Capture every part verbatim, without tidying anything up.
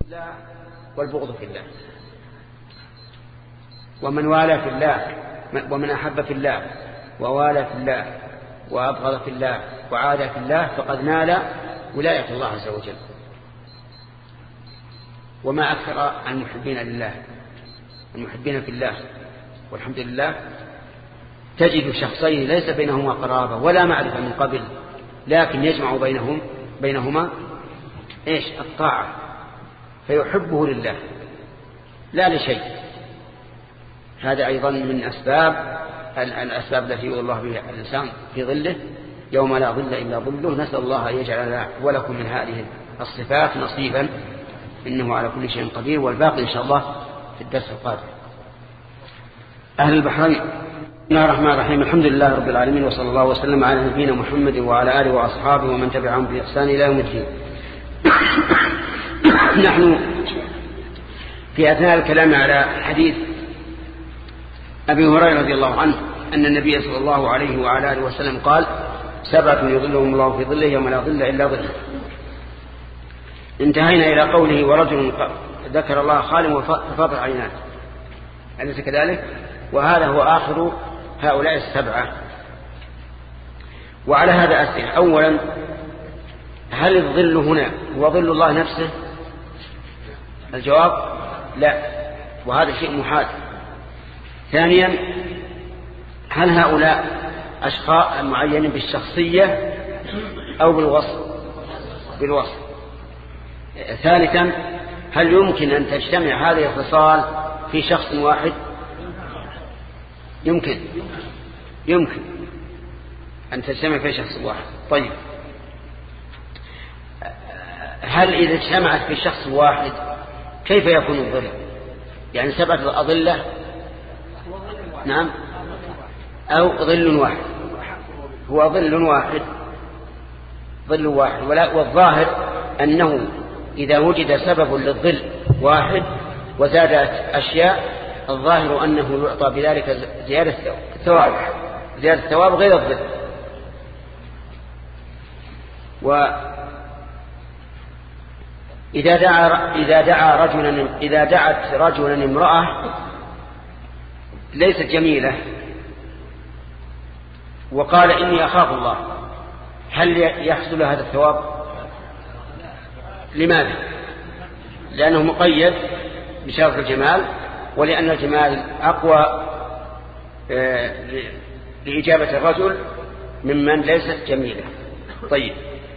الله والبغض في الله. ومن والى في الله ومن أحب في الله ووالى في الله وأبغض في الله وعادى في الله فقد نال ولاية الله عز وجل. وما أكثر المحبين لله المحبين في الله، والحمد لله تجد شخصين ليس بينهما قرابة ولا معرفة من قبل، لكن يجمع بينهم بينهما إيش؟ الطاعة، فيحبه لله لا لشيء. هذا أيضا من أسباب الأسباب التي يؤذي الله بها الإنسان في ظله يوم لا ظل إلا ظله. نسأل الله أن يجعل ولكم من هذه الصفات نصيبا، إنه على كل شيء قدير. والباقي إن شاء الله في الدرس القادم. أهل البحرين، بسم الله الرحمن الرحيم. الحمد لله رب العالمين، وصلى الله وسلم على نبينا محمد وعلى آله وأصحابه ومن تبعهم بإحسان إلى يوم الدين. نحن في أثناء الكلام على حديث أبي هريرة رضي الله عنه أن النبي صلى الله عليه وعلى آله وسلم قال: سبعة يظلهم الله في ظله يوم لا ظل إلا ظله. انتهينا إلى قوله: ورجل ذكر الله خالٍ وفاضت عيناه، أليس كذلك؟ وهذا هو آخر هؤلاء السبعة. وعلى هذا أسئلة. أولا، هل الظل هنا هو ظل الله نفسه؟ الجواب لا، وهذا شيء محال. ثانيا، هل هؤلاء أشخاص معينين بالشخصية أو بالوصف؟ بالوصف. ثالثا، هل يمكن أن تجتمع هذه الخصال في شخص واحد؟ يمكن يمكن أن تجتمع في شخص واحد. طيب، هل إذا اجتمعت في شخص واحد كيف يكون الظل؟ يعني سبعة أظلة، نعم، أو ظل واحد؟ هو ظل واحد ظل واحد والظاهر أنه إذا وجد سبب للظل واحد وزادت أشياء الظاهر أنه يعطى بذلك زيادة الثواب زيادة الثواب غير الظل. وإذا دعا إذا دعا رجلا إذا دعت رجلا امرأة ليست جميلة وقال: إني أخاف الله، هل يحصل هذا الثواب؟ لماذا؟ لأنه مقيد بشرط الجمال، ولأن الجمال أقوى لإجابة الرجل ممن ليست جميلة. طيب،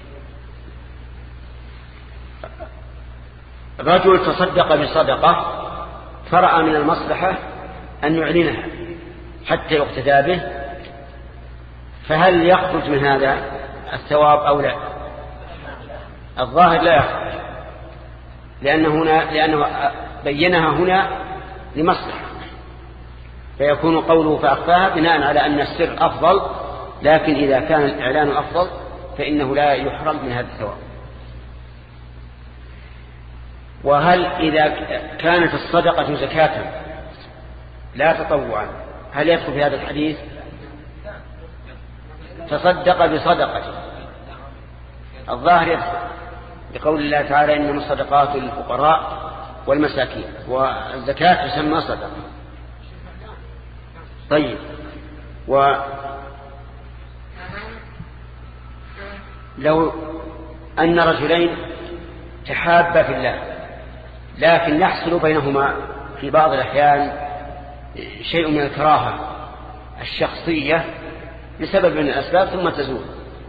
رجل تصدق بصدقة فرأى من المصلحة أن يعلنها حتى يقتدى به، فهل يخرج من هذا الثواب أو لا؟ الظاهر لا يخرج، لأنه هنا لأنه بينها هنا لمصلحة، فيكون قوله فأخفاها بناء على أن السر أفضل، لكن إذا كان الإعلان أفضل فإنه لا يحرم من هذا الثواب. وهل إذا كانت الصدقة زكاة لا تطوعا هل يدخل في هذا الحديث؟ تصدق بصدقة، الظاهر يدخل بقول الله تعالى: إنما الصدقات للفقراء والمساكين، والزكاة تسمى صدقة. طيب، ولو أن رجلين تحابا في الله لكن يحصل بينهما في بعض الأحيان شيء من الكراهة الشخصية لسبب من الأسباب ثم تزول،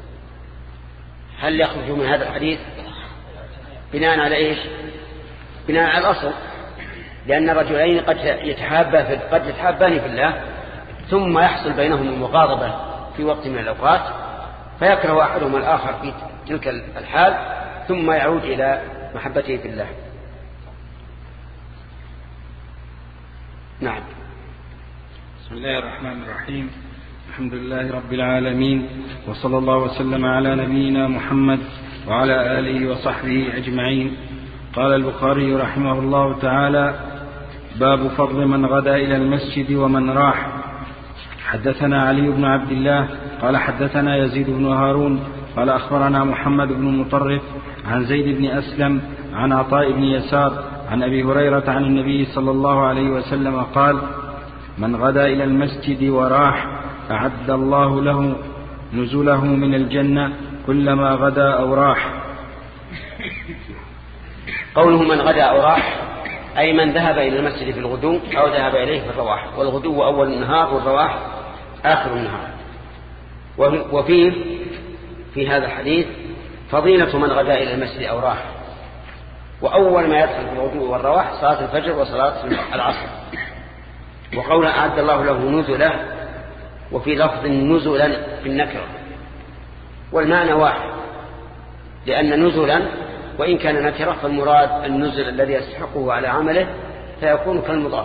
هل يخرج من هذا الحديث؟ بناء على إيش؟ بناء على الأصل، لأن الرجلين قد يتحابا في قد يتحابان في الله ثم يحصل بينهم المغاضبة في وقت من الأوقات، فيكره أحدهما الآخر في تلك الحال ثم يعود إلى محبته في الله. نعم. بسم الله الرحمن الرحيم. الحمد لله رب العالمين، وصلى الله وسلم على نبينا محمد وعلى آله وصحبه أجمعين. قال البخاري رحمه الله تعالى: باب فضل من غدا إلى المسجد ومن راح. حدثنا علي بن عبد الله قال حدثنا يزيد بن هارون قال أخبرنا محمد بن مطرف عن زيد بن أسلم عن عطاء بن يسار عن أبي هريرة عن النبي صلى الله عليه وسلم قال: من غدا إلى المسجد وراح أعد الله له نزله من الجنة كلما غدا أو راح. قوله من غدا أو راح أي من ذهب إلى المسجد في الغدو أو ذهب إليه في الرواح، والغدو أول النهار والرواح آخر النهار. وفيه في هذا الحديث فضيلة من غدا إلى المسجد أو راح، وأول ما يدخل في الغدو والرواح صلاة الفجر وصلاة العصر. وقول أعد الله له نزله، وفي لفظ نزلا في النكرة، والمعنى واحد، لأن نزلا وإن كان نكرة فالمراد النزل الذي يستحقه على عمله فيكون كالمضاف.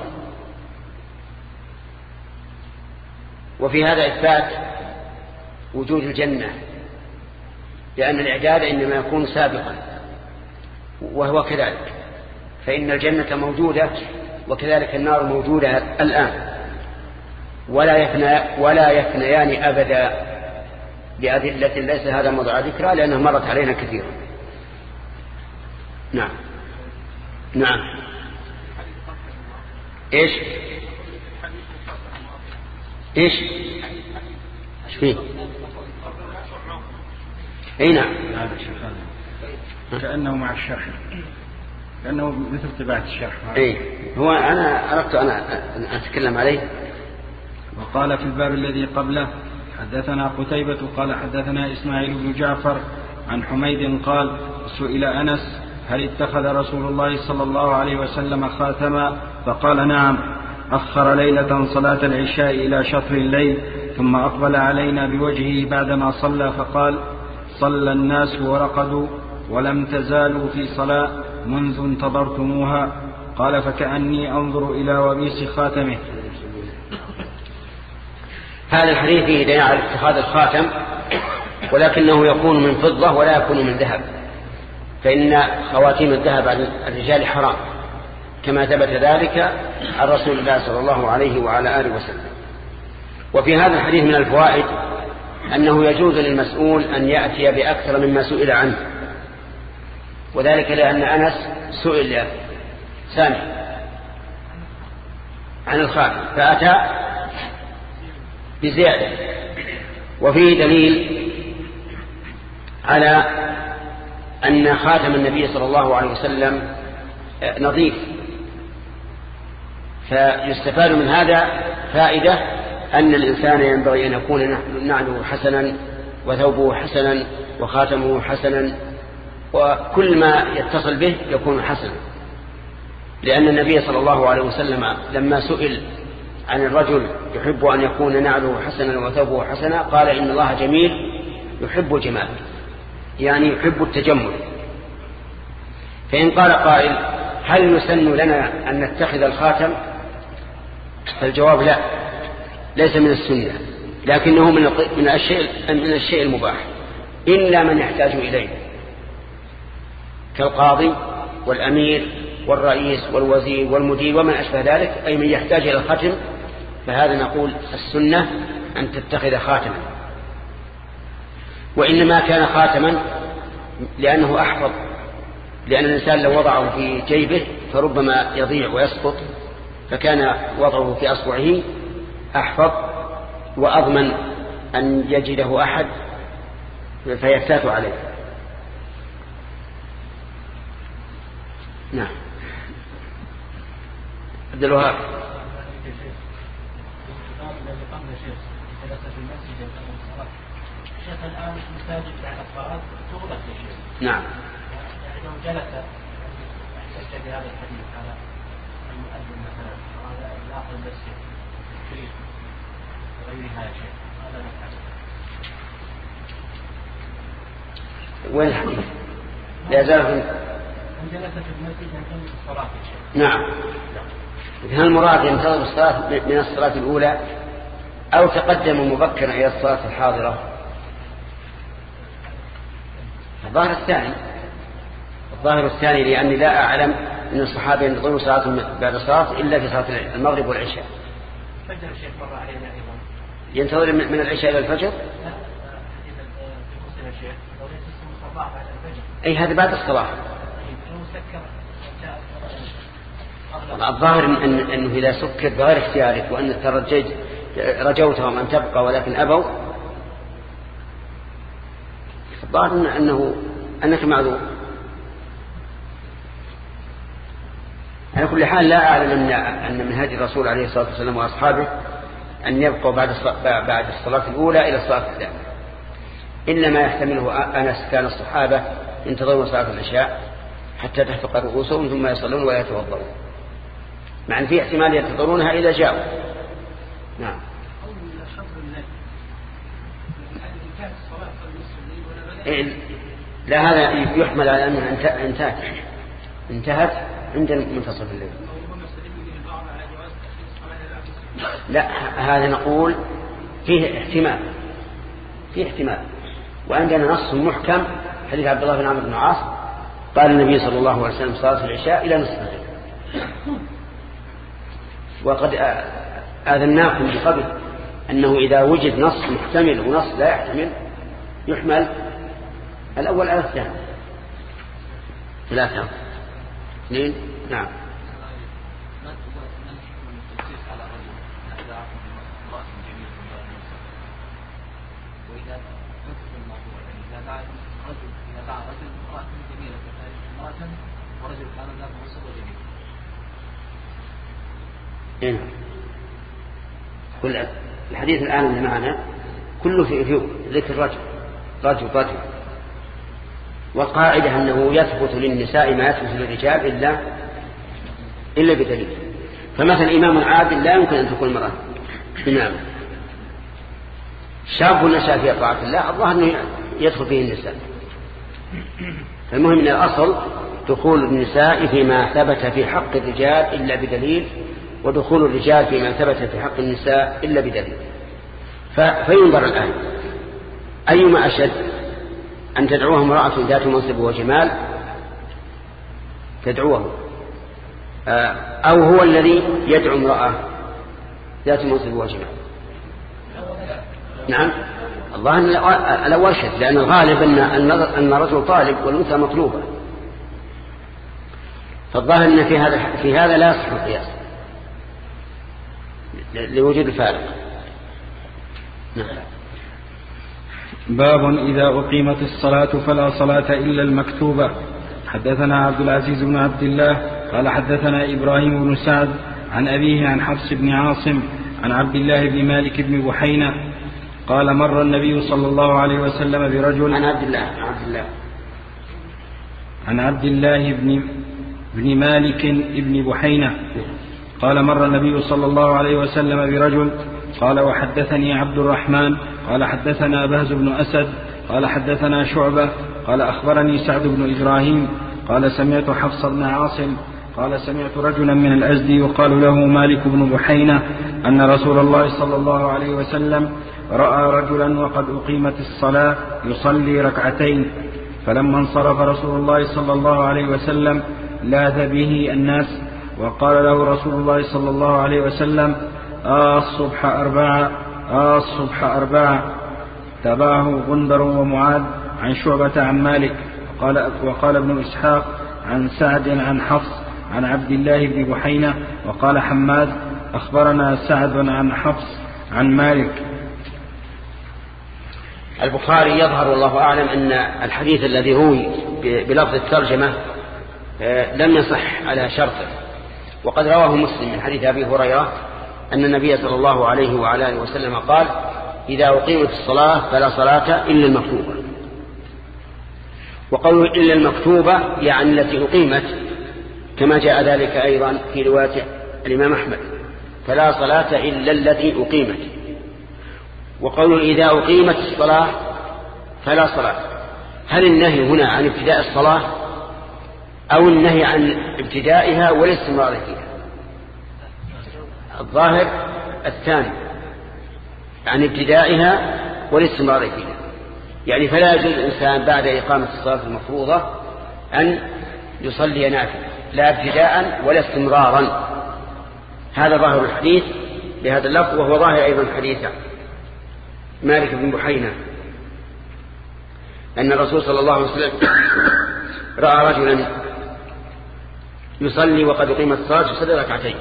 وفي هذا إثبات وجود الجنة، لأن الإعداد إنما يكون سابقا، وهو كذلك، فإن الجنة موجودة وكذلك النار موجودة الآن، ولا يفنى ولا يفنيان أبدا بأدلة ليس هذا موضع ذكرى لأنها مرت علينا كثيرا. نعم نعم إيش إيش إيش فيه؟ أي نعم، كأنه مع الشرح، كأنه مثل تبعة الشرح. أي هو أنا أردت أنا أن أتكلم عليه. وقال في الباب الذي قبله: حدثنا قتيبة قال حدثنا إسماعيل بن جعفر عن حميد قال: سئل أنس: هل اتخذ رسول الله صلى الله عليه وسلم خاتما؟ فقال: نعم، أخر ليلة صلاة العشاء إلى شطر الليل ثم أقبل علينا بوجهه بعدما صلى فقال: صلى الناس ورقدوا ولم تزالوا في صلاة منذ انتظرتموها. قال: فكأني أنظر إلى وبيس خاتمه. هذا الحديث فيه دليل على اتخاذ الخاتم، ولكنه يكون من فضة ولا يكون من ذهب، فإن خواتيم الذهب عن الرجال حرام، كما ثبت ذلك عن رسول الله صلى الله عليه وعلى آله وسلم. وفي هذا الحديث من الفوائد أنه يجوز للمسؤول أن يأتي بأكثر مما سئل عنه، وذلك لأن أنس سئل سامي عن الخاتم فأتى بزيادة. وفيه دليل على أن خاتم النبي صلى الله عليه وسلم نظيف، فيستفاد من هذا فائدة أن الإنسان ينبغي أن يكون نعله حسنا وثوبه حسنا وخاتمه حسنا، وكل ما يتصل به يكون حسنا، لأن النبي صلى الله عليه وسلم لما سئل عن الرجل يحب أن يكون نعله حسنا وثوبه حسنا قال: إن الله جميل يحب الجمال، يعني يحب التجمل. فإن قال قائل: هل يسن لنا أن نتخذ الخاتم؟ فالجواب لا، ليس من السنة، لكنه من من الشيء من الشيء المباح، إلا من يحتاج إليه كالقاضي والأمير والرئيس والوزير والمدير ومن أشبه ذلك، أي من يحتاج إلى الختم، فهذا نقول السنة أن تتخذ خاتما. وإنما كان خاتما لأنه أحفظ، لأن الإنسان لو وضعه في جيبه فربما يضيع ويسقط، فكان وضعه في أصبعه أحفظ وأضمن أن يجده أحد فيفتات عليه. نعم. عبد الوهاب. الآن المساجد بعد الصلاة تغلق يا شيخ. نعم. يعني لو جلس يحتج بهذا الحديث على المؤذن مثلا وهذا داخل المسجد كريم وغيرها يا شيخ، هذا نفعل. وين الحديث؟ لا زال من جلس في المسجد ينتظر الصلاة يا شيخ. نعم. هل المراد ينتظر الصلاة من الصلاة الأولى أو تقدم مبكرا إلى الصلاة الحاضرة؟ الظاهر الثاني الظاهر الثاني لأني لا أعلم أن الصحابة ينتظرون صلاة بعد الصلاة إلا في صلاة المغرب والعشاء. فجر الشيخ مر علينا أيضا ينتظر من العشاء إلى الفجر؟ لا، في مسلم الشيخ لو يسلم الصباح بعد الفجر. أي هذا بعد الصلاة. الظاهر إن أنه إذا سكت بغير اختيارك وأن ترجيت رجوتهم أن تبقى ولكن أبوا، الظاهر أنه أنك معذور. على كل حال لا أعلم أن أن منهج الرسول عليه الصلاة والسلام وأصحابه أن يبقوا بعد بعد الصلاة الأولى إلى الصلاة الثانية، إلا ما يحتمله أنس كان الصحابة ينتظرون صلاة العشاء حتى تحفق رؤوسهم ثم يصلون ولا يتوضؤون، مع أن في احتمال ينتظرونها إذا جاءوا. نعم. لا، هذا يحمل على أنها انتهت انتهت عند منتصف الليل. لا، هذا نقول فيه احتمال فيه احتمال وعندنا نص محكم حديث عبد الله بن عمرو بن العاص قال النبي صلى الله عليه وسلم صلاة العشاء إلى نصف الليل. وقد آذناكم بقبل أنه إذا وجد نص محتمل ونص لا يحتمل يحمل الأول على الثاني. ثلاثة اثنين. نعم. إيه. كل الحديث الآن اللي معنا كله في, في ذكر رجل رجل رجل والقاعدة أنه يثبت للنساء ما يثبت للرجال إلا إلا بدليل. فمثلا إمام عادل لا يمكن أن تكون مرأة إمام. شاب نشأ في طاعة الله الله أنه يدخل فيه النساء. فالمهم من الأصل دخول النساء فيما ثبت في حق الرجال إلا بدليل، ودخول الرجال فيما ثبت في حق النساء إلا بدليل. فينظر الآن أيما أشد، أن تدعوها امرأة ذات منصب وجمال تدعوه، أو هو الذي يدعو امرأة ذات منصب وجمال. نعم، الله الأول أشد، لأن الغالب أن الرجل طالب والأنثى مطلوبة. فالظاهر أن في هذا في هذا لا يصح القياس لوجود الفارق. نعم. باب إذا أقيمت الصلاة فلا صلاة إلا المكتوبة. حدثنا عبد العزيز بن عبد الله قال حدثنا إبراهيم بن سعد عن أبيه عن حفص بن عاصم عن عبد الله بن مالك بن بحينة قال مر النبي صلى الله عليه وسلم برجل عن عبد الله عن عبد الله عن عبد الله بن بن مالك بن بحينة قال مر النبي صلى الله عليه وسلم برجل قال وحدثني عبد الرحمن قال حدثنا بهز بن أسد قال حدثنا شعبة قال أخبرني سعد بن إبراهيم قال سمعت حفص بن عاصم قال سمعت رجلا من الأزدي يقال له مالك بن بحينة أن رسول الله صلى الله عليه وسلم رأى رجلا وقد أقيمت الصلاة يصلي ركعتين، فلما انصرف رسول الله صلى الله عليه وسلم لاذ به الناس وقال له رسول الله صلى الله عليه وسلم آه الصبح أربعة آه الصبح أربعة. تبعه غندر ومعاذ عن شعبة عن مالك. وقال, وقال ابن إسحاق عن سعد عن حفص عن عبد الله بن بحينة. وقال حماد أخبرنا سعد عن حفص عن مالك. البخاري يظهر والله أعلم أن الحديث الذي روي بلفظ الترجمة لم يصح على شرطه، وقد رواه مسلم من حديث أبي هريرة أن النبي صلى الله عليه وعلى آله وسلم قال إذا أقيمت الصلاة فلا صلاة إلا المكتوبة. وقوله إلا المكتوبة يعني التي أقيمت، كما جاء ذلك أيضا في رواية الإمام أحمد فلا صلاة إلا التي أقيمت. وقوله إذا أقيمت الصلاة فلا صلاة، هل النهي هنا عن ابتداء الصلاة أو النهي عن ابتدائها والاستمرار فيها؟ الظاهر الثاني، عن ابتدائها والاستمرار فيها، يعني فلا يجوز الإنسان بعد إقامة الصلاة المفروضة أن يصلي نافلة لا ابتداء ولا استمرارا. هذا ظاهر الحديث بهذا اللفظ، وهو ظاهر أيضا حديث مالك بن بحينة أن الرسول صلى الله عليه وسلم رأى رجلا يصلي وقد أقيمت الصلاة يصلي ركعتين،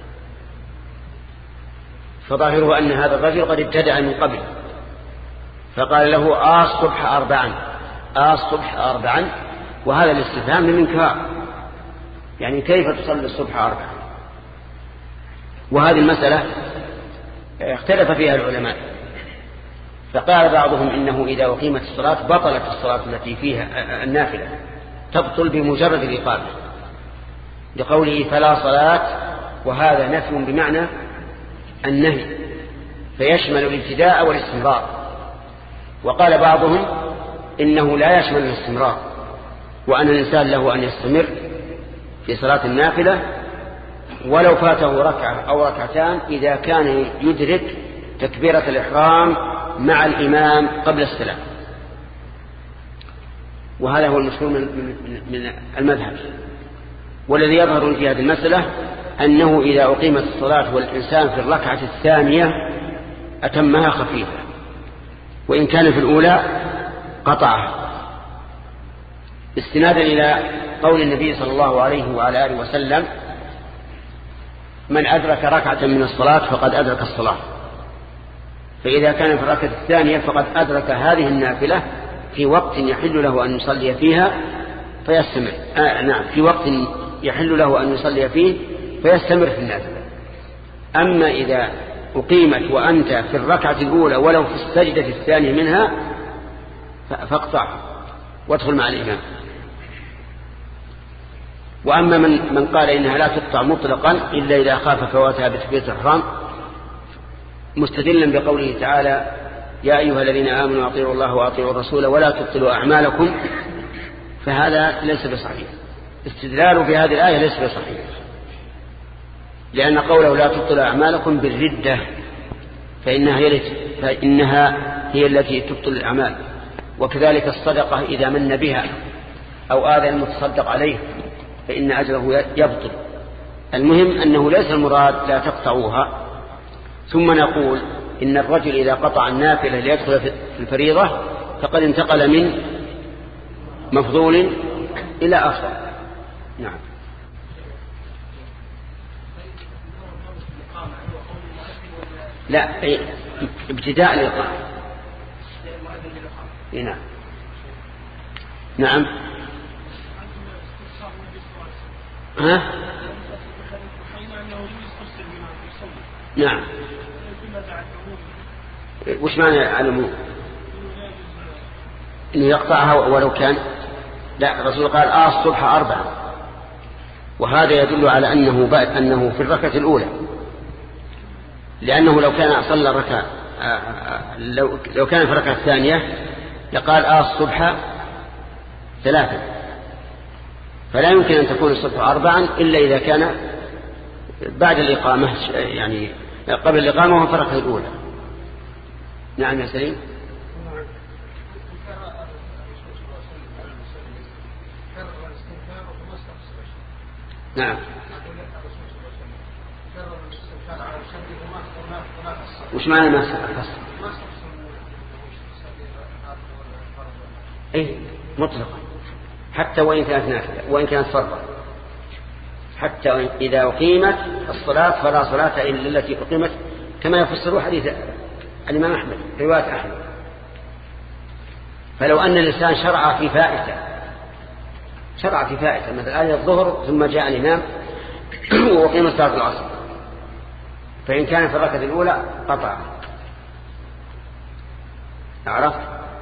فظاهره أن هذا الرجل قد ابتدع من قبل، فقال له آه الصبح أربعا آه الصبح أربعا، وهذا الاستفهام من إنكار، يعني كيف تصلي الصبح أربعا؟ وهذه المسألة اختلف فيها العلماء، فقال بعضهم إنه إذا أقيمت الصلاة بطلت الصلاة التي فيها النافلة، تبطل بمجرد الإقامة، لقوله فلا صلاة، وهذا نفي بمعنى النهي فيشمل الابتداء والاستمرار. وقال بعضهم إنه لا يشمل الاستمرار، وأن الإنسان له أن يستمر في صلاة النافلة ولو فاته ركعة أو ركعتان إذا كان يدرك تكبيرة الإحرام مع الإمام قبل السلام، وهذا هو المشهور من المذهب. والذي يظهر في هذه المسألة أنه إذا أقيمت الصلاة والإنسان في الركعة الثانية أتمها خفيفة، وإن كان في الأولى قطعها، استنادا إلى قول النبي صلى الله عليه وعلى آله وسلم من أدرك ركعة من الصلاة فقد أدرك الصلاة. فإذا كان في الركعة الثانية فقد أدرك هذه النافلة في وقت يحل له أن يصلي فيها فيستمر آه نعم في وقت يحل له أن يصلي فيه فيستمر في النافلة. أما إذا أقيمت وأنت في الركعة الأولى ولو في السجدة الثانية منها فاقطع وادخل مع الإمام. وأما من, من قال إنها لا تقطع مطلقا إلا إذا خاف فواتها بتكبيرة الإحرام مستدلا بقوله تعالى يا أيها الذين آمنوا أطيعوا الله وأطيعوا الرسول ولا تبطلوا أعمالكم، فهذا ليس بصحيح. استدلاله في هذه الآية ليس بصحيح، لأن قوله لا تبطلوا أعمالكم بالردة فإنها هي, فإنها هي التي تبطل الأعمال. وكذلك الصدقة إذا من بها أو آذى المتصدق عليه فإن أجره يبطل. المهم أنه ليس المراد لا تقطعوها. ثم نقول إن الرجل إذا قطع النافلة ليدخل في الفريضة فقد انتقل من مفضول إلى أفضل. نعم. لا ابتداء الإقامة. نعم نعم ها نعم. وش معنى العلمون؟ إنه يقطعها ولو كان لا. الرسول قال آه الصبح أربعة، وهذا يدل على أنه بعد أنه في الركعة الأولى، لأنه لو كان صلى الركعة لو لو كان في الركعة الثانية لقال آه الصبح ثلاثة، فلا يمكن أن تكون الصبح أربعا إلا إذا كان بعد الإقامة، يعني قبل الإقامة وهو في الركعة الأولى. نعم يا سليم. نعم. وش معنى ما فصل؟ ايه مطلقا حتى وإن كانت نافلة وإن كانت فرضا، حتى إذا أقيمت الصلاة فلا صلاة إلا التي أقيمت، كما يفسر حديث الإمام أحمد رواية أحمد. فلو أن الإنسان شرع في فائتة شرع في فائتة مثل آية الظهر ثم جاء الإمام وأقيم صلاة العصر، فإن كان في الركعة الأولى قطع. عرفت؟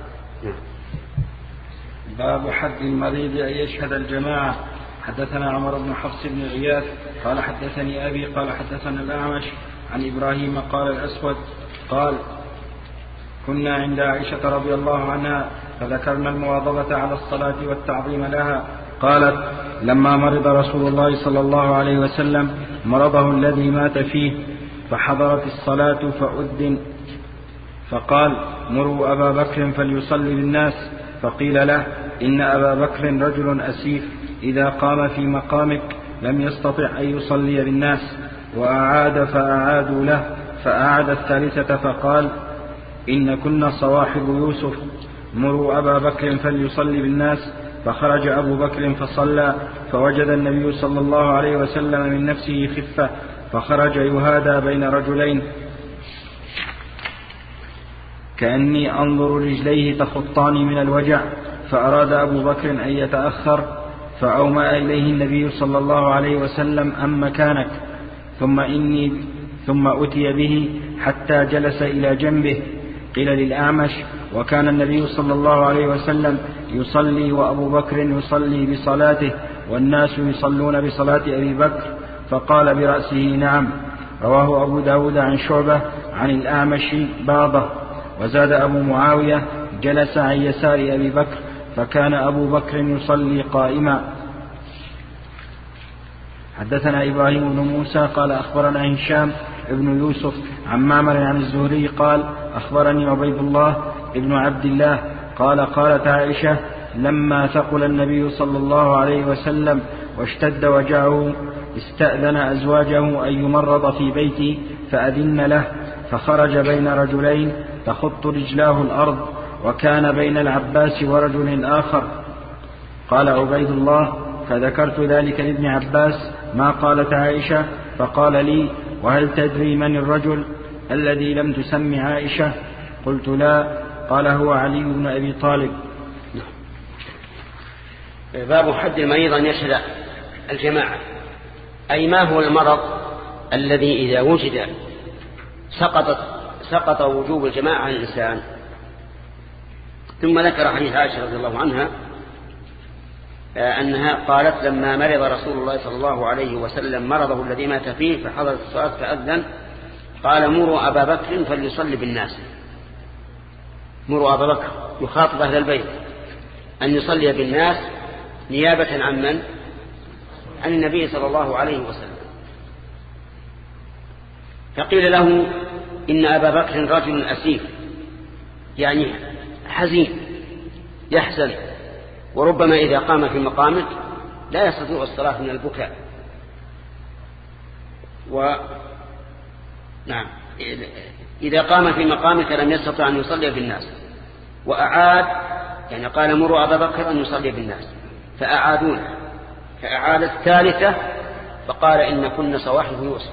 باب حد المريض أن يشهد الجماعة. حدثنا عمر بن حفص بن غياث قال حدثني أبي قال حدثنا الأعمش عن إبراهيم قال الأسود قال كنا عند عائشة رضي الله عنها فذكرنا المواظبة على الصلاة والتعظيم لها. قالت لما مرض رسول الله صلى الله عليه وسلم مرضه الذي مات فيه فحضرت الصلاة فأذن فقال مروا أبا بكر فليصلي بالناس، فقيل له إن أبا بكر رجل أسيف إذا قام في مقامك لم يستطع أن يصلي بالناس، وأعاد فأعادوا له فأعاد الثالثة فقال إن كنا صواحب يوسف مروا أبا بكر فليصلي بالناس فخرج أبو بكر فصلى فوجد النبي صلى الله عليه وسلم من نفسه خفة فخرج يهادى بين رجلين كأني أنظر رجليه تخطان من الوجع، فأراد أبو بكر أن يتأخر فأومأ إليه النبي صلى الله عليه وسلم أم مكانك، ثم إني ثم أتي به حتى جلس إلى جنبه. قيل للأعمش: وكان النبي صلى الله عليه وسلم يصلي وأبو بكر يصلي بصلاته والناس يصلون بصلاة أبي بكر، فقال برأسه: نعم. رواه أبو داود عن شعبة عن الأعمش بعضه. وزاد أبو معاوية: جلس عن يسار أبي بكر فكان أبو بكر يصلي قائما. حدثنا إبراهيم بن موسى قال أخبرنا هشام ابن يوسف عن معمر عن الزهري قال أخبرني عبيد الله ابن عبد الله قال قالت عائشة: لما ثقل النبي صلى الله عليه وسلم واشتد وجعه استأذن أزواجه أن يمرض في بيتي فأذن له، فخرج بين رجلين تخط رجلاه الأرض، وكان بين العباس ورجل آخر. قال عبيد الله: فذكرت ذلك لابن عباس ما قالت عائشة، فقال لي: وهل تدري من الرجل الذي لم تسم عائشة؟ قلت: لا. قال: هو علي بن أبي طالب. باب حد المريض أن يشهد الجماعة، أي ما هو المرض الذي إذا وجد سقطت سقط وجوب الجماعة عن الإنسان. ثم ذكر حديث عائشة رضي الله عنها أنها قالت: لما مرض رسول الله صلى الله عليه وسلم مرضه الذي مات فيه فحضرت الصلاة فأذن قال: مروا أبا بكر فليصلي بالناس. مروا أبا بكر يخاطب أهل البيت أن يصلي بالناس نيابة عن من؟ عن النبي صلى الله عليه وسلم. فقيل له: إن أبا بكر رجل أسيف، يعني حزين يحزن، وربما إذا قام في مقامك لا يستطيع الصلاة من البكاء. و نعم إذا قام في مقامك لم يستطع أن يصلي بالناس. وأعاد، يعني قال: مروا أبا بكر أن يصلي بالناس، فأعادونه، فأعاد الثالثة فقال: إن كن صواحب يوسف.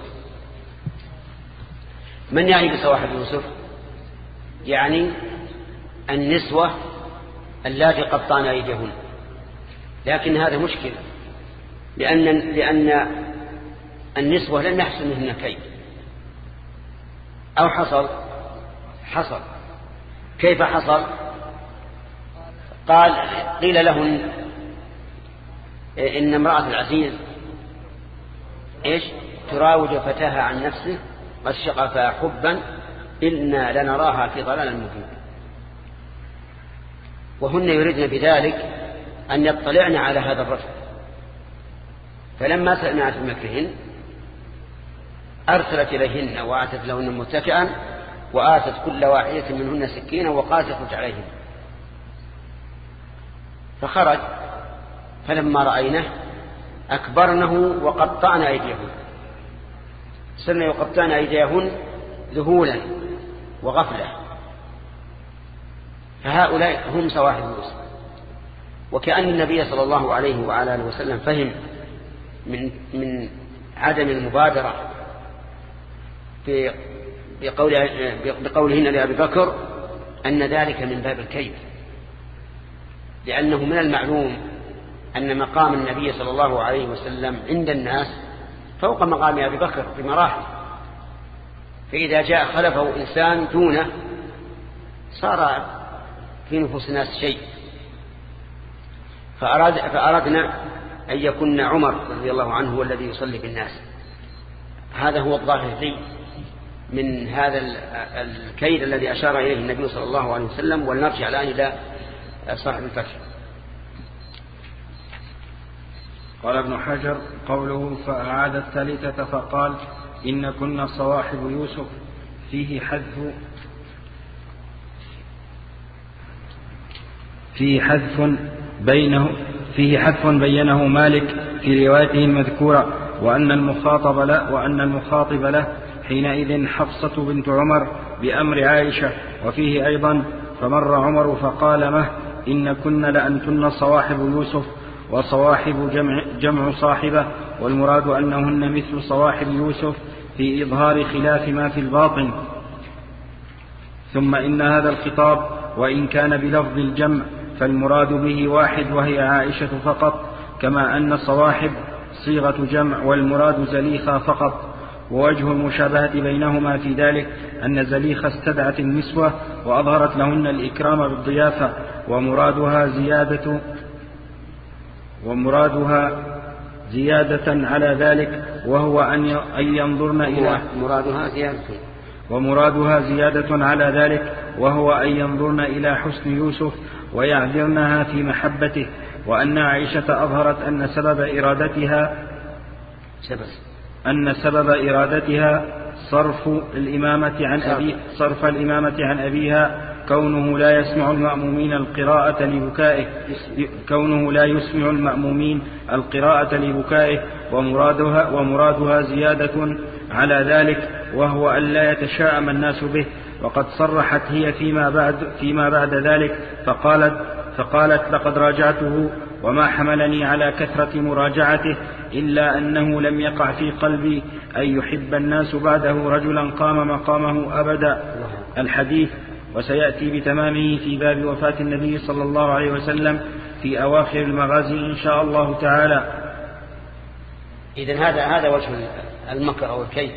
من يعني بصواحب يوسف؟ يعني النسوة اللاتي قطعن أيديهن. لكن هذا مشكل، لأن, لأن النسوة لم يحصل منهن كيد، أو حصل حصل كيف حصل؟ قال قيل لهن: إن امرأة العزيز إيش تراود فتاها عن نفسه قد شغفها حبا إنا لنراها في ضلال مبين. وهن يريدن بذلك أن يطلعن على هذا الرجل، فلما سمعت بمكرهن أرسلت إليهن وآتت لهن متكئا، وآتت كل واحدة منهن سكينا وقالت: اخرج عليهن. فخرج، فلما رأينه أكبرنه وقطعن أيديهن، سن يقطعن أيديهن ذهولا وغفلة. فهؤلاء هم صواحب يوسف. وكأن النبي صلى الله عليه وعلى آله وسلم فهم من من عدم المبادرة بقولهن لأبي بكر أن ذلك من باب الكيد، لأنه من المعلوم أن مقام النبي صلى الله عليه وسلم عند الناس فوق مقام أبي بكر بمراحل، فإذا جاء خلفه إنسان دونه صار في نفوس الناس شيء. فأراد فأردنا أن يكون عمر رضي الله عنه هو الذي يصلي بالناس. هذا هو الظاهر لي من هذا الكيد الذي أشار إليه النبي صلى الله عليه وسلم. ولنرجع الآن إلى صاحب الفتح. قال ابن حجر: قوله فأعاد الثالثة فقال: إن كنا صواحب يوسف، فيه حذف فيه حذف بينه فيه حذف بينه مالك في روايته المذكورة، وأن المخاطب له وأن المخاطب له حينئذ حفصة بنت عمر بأمر عائشة. وفيه أيضا: فمر عمر فقال: مه إن كن لأنتن صواحب يوسف، وصواحب جمع, جمع صاحبة، والمراد أنهن مثل صواحب يوسف في إظهار خلاف ما في الباطن. ثم إن هذا الخطاب وإن كان بلفظ الجمع فالمراد به واحد وهي عائشة فقط، كما أن صواحب صيغة جمع والمراد زليخة فقط. ووجه المشابهة بينهما في ذلك أن زليخة استدعت النسوة وأظهرت لهن الإكرام بالضيافة، ومرادها زيادة ومرادها زيادة على ذلك وهو أن ينظرن إلى مرادها زيادة ومرادها زيادة على ذلك وهو أن ينظرن إلى حسن يوسف ويعذرنها في محبته. وأن عائشة أظهرت أن سبب إرادتها أن سبب إرادتها صرف الإمامة عن أبي صرف الإمامة عن أبيها كونه لا يسمع المأمومين القراءة لبكائه كونه لا يسمع المأمومين القراءة لبكائه ومرادها ومرادها زيادة على ذلك وهو أن لا يتشاءم الناس به. وقد صرحت هي فيما بعد فيما بعد ذلك فقالت فقالت لقد راجعته وما حملني على كثرة مراجعته إلا أنه لم يقع في قلبي أن يحب الناس بعده رجلا قام مقامه أبدا. الحديث وسيأتي بتمامه في باب وفاة النبي صلى الله عليه وسلم في أواخر المغازي إن شاء الله تعالى. إذن هذا هذا وجه المكر أو الكيد.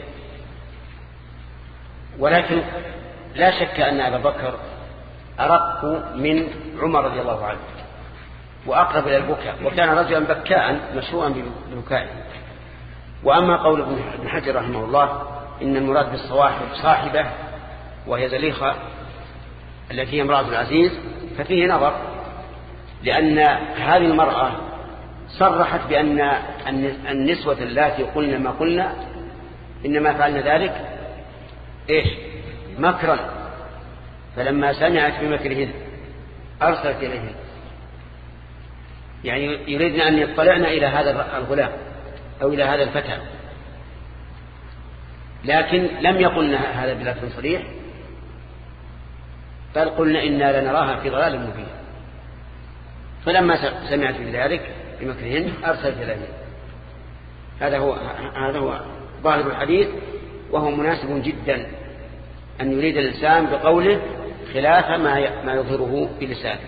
ولكن لا شك أن أبا بكر أرق من عمر رضي الله عنه وأقرب إلى البكاء، وكان رجلا بكاء مشهورا ببكائه. وأما قول ابن حجر رحمه الله إن المراد بالصواحب صاحبة وهي زليخة التي هي امرأة العزيز ففيه نظر، لأن هذه المرأة صرحت بأن النسوة اللاتي قلنا ما قلنا إنما فعلنا ذلك إيش مكرا، فلما سمعت بمكرهن أرسلت إليهن، يعني يريدنا أن يطلعنا إلى هذا الغلام أو إلى هذا الفتى، لكن لم يقلنا هذا بلفظ صريح، بل قلنا إنا لنراها في ضلال مبين. فلما سمعت بذلك بمكرهن أرسلت إليهن. هذا هو هذا هو ظاهر الحديث، وهو مناسب جدا أن يريد الإنسان بقوله خلاف ما ما يظهره بلسانه.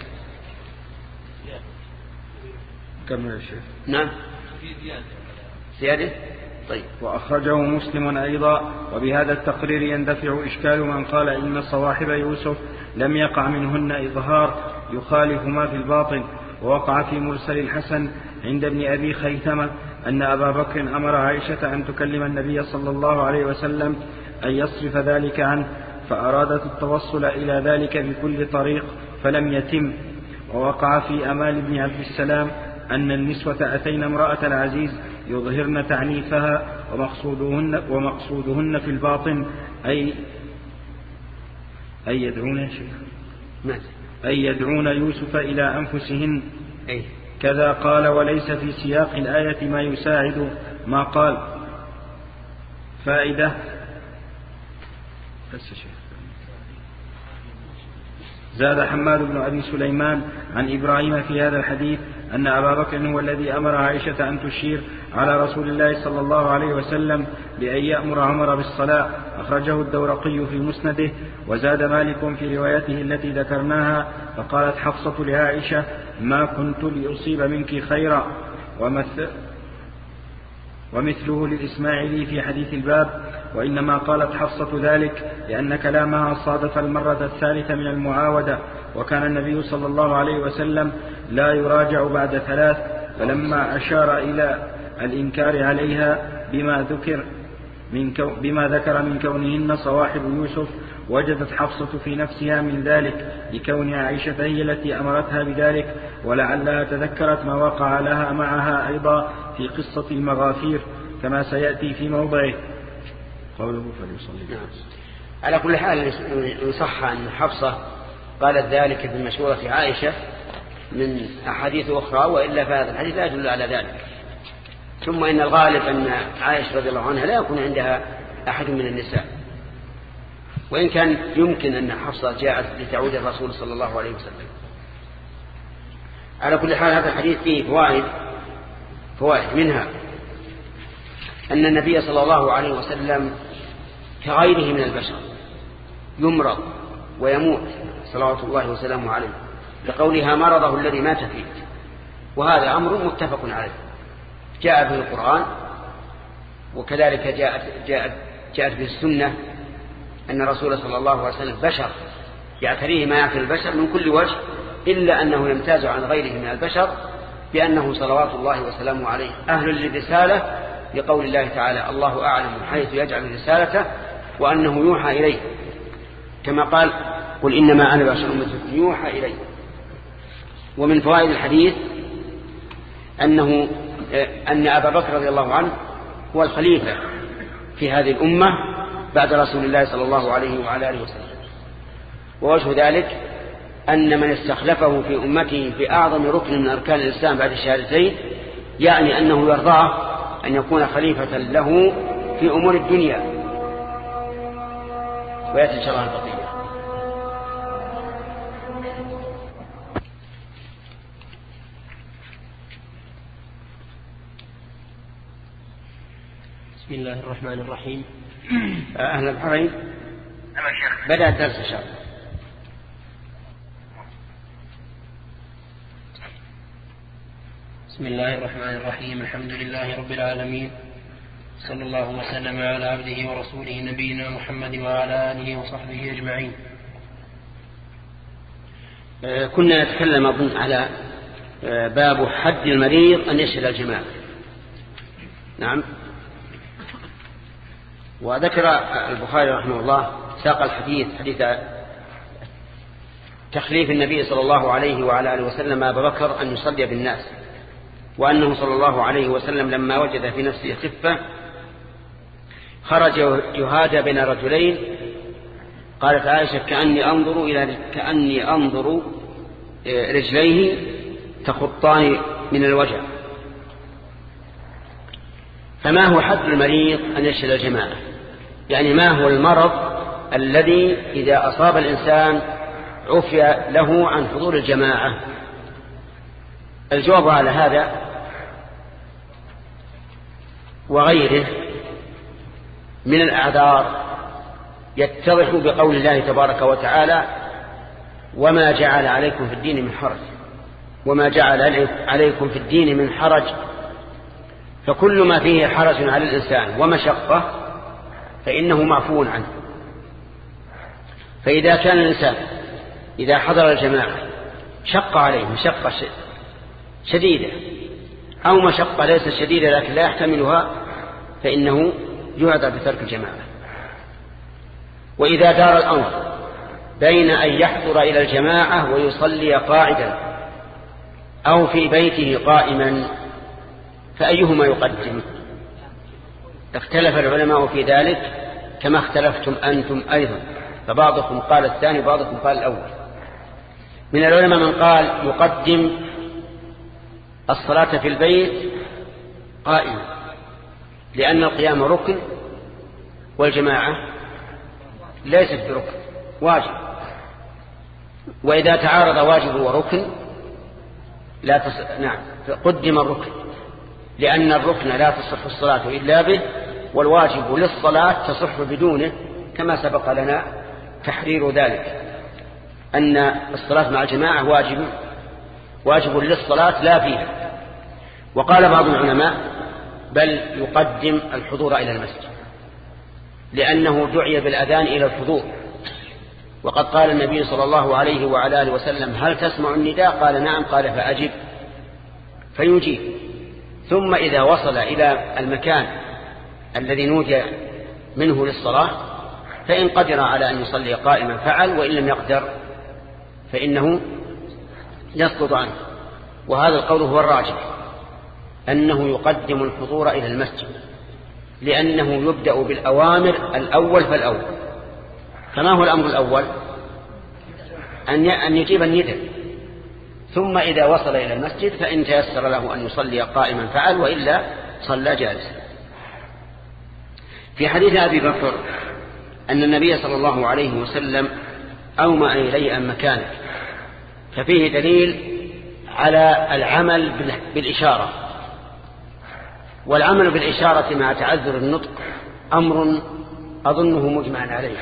كمل الشيخ. نعم زيادة. طيب. وأخرجه مسلم أيضا. وبهذا التقرير يندفع إشكال من قال إن صواحب يوسف لم يقع منهن إظهار يخالف ما في الباطن. ووقع في مرسل الحسن عند ابن أبي خيثمة أن أبا بكر أمر عائشة أن تكلم النبي صلى الله عليه وسلم أن يصرف ذلك عنه، فأرادت التوصل إلى ذلك بكل طريق فلم يتم. ووقع في أمال بن عبد السلام أن النسوة أتين امرأة العزيز يظهرن تعنيفها ومقصودهن, ومقصودهن في الباطن أي أي يدعون يا شيخ أي يدعون يوسف إلى أنفسهن. أي. كذا قال وليس في سياق الآية ما يساعد ما قال. فائدة بس شيخ. زاد حماد بن أبي سليمان عن إبراهيم في هذا الحديث أن أبا بكر هو الذي أمر عائشة أن تشير على رسول الله صلى الله عليه وسلم بأن يأمر عمر بالصلاة. أخرجه الدورقي في مسنده. وزاد مالك في روايته التي ذكرناها فقالت حفصة لعائشة ما كنت لأصيب منك خيرا. ومثل ومثله للإسماعيلي في حديث الباب. وإنما قالت حفصة ذلك لأن كلامها صادف المرة الثالثة من المعاودة، وكان النبي صلى الله عليه وسلم لا يراجع بعد ثلاث. فلما أشار إلى الإنكار عليها بما ذكر من كو بما ذكر من كونهن صواحب يوسف وجدت حفصة في نفسها من ذلك لكون عائشة هي التي أمرتها بذلك، ولعلها تذكرت ما وقع لها معها أيضا في قصة المغافير كما سيأتي في موضعه. قوله فليصلي. على كل حال يصح أن حفصة قالت ذلك بمشورة عائشة من أحاديث أخرى، وإلا فهذا الحديث لا يدل على ذلك. ثم إن الغالب أن عائشة رضي الله عنها لا يكون عندها أحد من النساء، وإن كان يمكن أن حفصة جاءت لتعود الرسول صلى الله عليه وسلم. على كل حال هذا الحديث فيه فوائد فوائد منها أن النبي صلى الله عليه وسلم كغيره من البشر يمرض ويموت صلوات الله وسلامه عليه، لقولها مرضه الذي مات فيه، وهذا أمر متفق عليه جاء في القرآن، وكذلك جاءت, جاءت, جاءت في السنة أن الرسول صلى الله عليه وسلم بشر يعتريه ما يعتري البشر من كل وجه، إلا أنه يمتاز عن غيره من البشر بأنه صلوات الله وسلامه عليه أهل للرسالة، لقول الله تعالى الله أعلم حيث يجعل رسالته وأنه يوحى إليه، كما قال قل إنما أنا بشر مثلكم يوحى إليه. ومن فوائد الحديث أنه أن أبا بكر رضي الله عنه هو الخليفة في هذه الأمة بعد رسول الله صلى الله عليه وعلى آله وسلم. ووجه ذلك أن من استخلفه في أمته في أعظم ركن من أركان الإسلام بعد الشهادتين يعني أنه يرضاه أن يكون خليفة له في أمور الدنيا. ويأتي إن شاء الله البقية. بسم الله الرحمن الرحيم. أهل البحرين بدأ الدرس إن شاء الله. بسم الله الرحمن الرحيم. الحمد لله رب العالمين، صلى الله وسلم على عبده ورسوله نبينا محمد وعلى آله وصحبه أجمعين. كنا نتكلم أظن على باب حد المريض أن يشهد الجماعة. نعم. وذكر البخاري رحمه الله ساق الحديث حديث تخليف النبي صلى الله عليه وعلى آله وسلم أبا بكر أن يصلي بالناس، وأنه صلى الله عليه وسلم لما وجد في نفسه خفة خرج يهادى بين رجلين. قالت عائشة كأني أنظر إلى كأني أنظر رجليه تخطان من الوجع. فما هو حد المريض أن يشهد الجماعة؟ يعني ما هو المرض الذي إذا أصاب الإنسان عفي له عن حضور الجماعة؟ الجواب على هذا وغيره من الأعذار يتضح بقول الله تبارك وتعالى وما جعل عليكم في الدين من حرج وما جعل عليكم في الدين من حرج. فكل ما فيه حرج على الإنسان ومشقة فإنه معفو عنه. فإذا كان الإنسان إذا حضر الجماعة شق عليه مشقة شديدة أو مشقة ليست شديدة لكن لا يحتملها فإنه يعذر بترك الجماعة. وإذا دار الأمر بين أن يحضر إلى الجماعة ويصلي قاعدا أو في بيته قائما فأيهما يقدم؟ اختلف العلماء في ذلك كما اختلفتم أنتم أيضا، فبعضكم قال الثاني وبعضكم قال الأول. من العلماء من قال يقدم الصلاة في البيت قائما لأن القيام ركن والجماعة ليست بركن واجب، وإذا تعارض واجب وركن لا تص... نعم قدم الركن لأن الركن لا تصح الصلاة إلا به، والواجب للصلاة تصح بدونه كما سبق لنا تحرير ذلك أن الصلاة مع الجماعة واجب واجب للصلاة لا فيها. وقال بعض العلماء بل يقدم الحضور إلى المسجد لأنه دعي بالأذان إلى الحضور، وقد قال النبي صلى الله عليه وعلى آله وسلم هل تسمع النداء؟ قال نعم، قال فأجب فيجيب. ثم إذا وصل إلى المكان الذي نودي منه للصلاة فإن قدر على أن يصلي قائما فعل، وإن لم يقدر فإنه يسقط عنه. وهذا القول هو الراجح أنه يقدم الحضور إلى المسجد لأنه يبدأ بالأوامر الأول فالأول. فما هو الأمر الأول؟ أن يجيب النداء، ثم إذا وصل إلى المسجد فإن تيسر له أن يصلي قائما فعل، وإلا صلى جالسا. في حديث أبي بكر أن النبي صلى الله عليه وسلم أومأ إلي أن مكانك، ففيه دليل على العمل بالإشارة، والعمل بالإشارة مع تعذر النطق أمر أظنه مجمع عليه،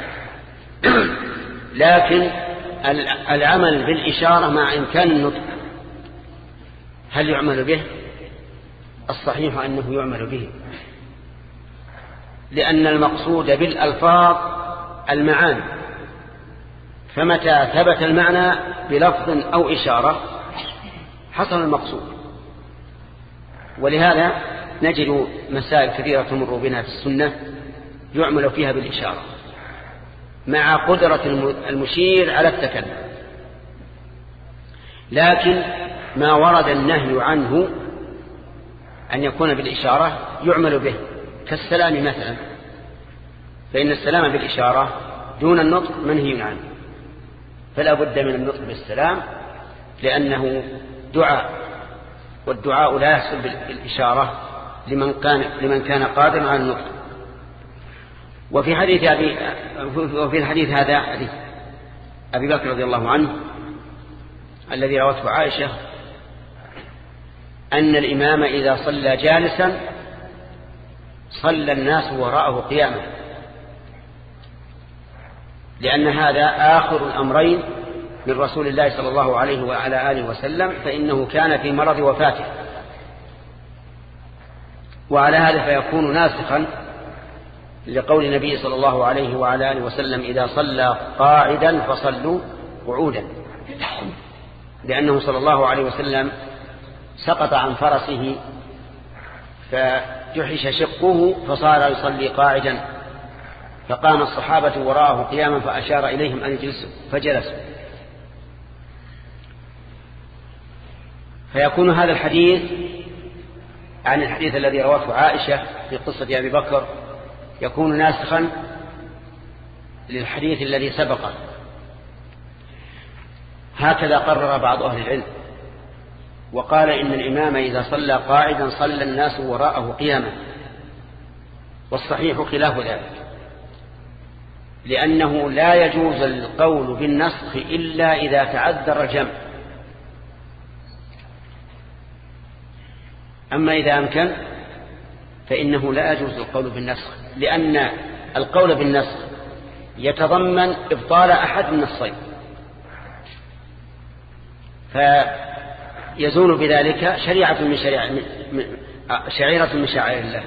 لكن العمل بالإشارة مع إمكان النطق هل يعمل به؟ الصحيح أنه يعمل به، لأن المقصود بالألفاظ المعاني، فمتى ثبت المعنى بلفظ أو إشارة حصل المقصود. ولهذا نجد مسائل كثيرة تمر بنا في السنة يعمل فيها بالإشارة مع قدرة المشير على التكلم، لكن ما ورد النهي عنه أن يكون بالإشارة يعمل به، كالسلام مثلا، فإن السلام بالإشارة دون النطق منهي عنه، فلا بد من النطق بالسلام لأنه دعاء، والدعاء لا يحصل بالإشارة لمن كان لمن كان قادرا على النطق. وفي حديث أبي وفي الحديث هذا حديث أبي بكر رضي الله عنه الذي روته عائشة أن الإمام إذا صلى جالسا صلى الناس وراءه قياما، لأن هذا آخر الأمرين من رسول الله صلى الله عليه وعلى آله وسلم، فإنه كان في مرض وفاته، وعلى هذا فيكون ناسخا لقول النبي صلى الله عليه وعلى آله وسلم إذا صلى قاعدا فصلوا قعودا، لأنه صلى الله عليه وسلم سقط عن فرسه فجحش شقه فصار يصلي قاعدا، فقام الصحابة وراءه قياما فأشار إليهم أن يجلسوا فجلسوا. فيكون هذا الحديث عن الحديث الذي رواه عائشة في قصة أبي بكر يكون ناسخا للحديث الذي سبقه. هكذا قرر بعض أهل العلم وقال إن الإمام إذا صلى قاعدا صلى الناس وراءه قياما، والصحيح خلاف ذلك، لأنه لا يجوز القول بالنسخ إلا إذا تعذر الجمع، أما إذا أمكن فإنه لا يجوز القول بالنسخ، لأن القول بالنسخ يتضمن إبطال أحد النصين، فيزول بذلك شريعة من شريعة شعيرة من شعائر الله.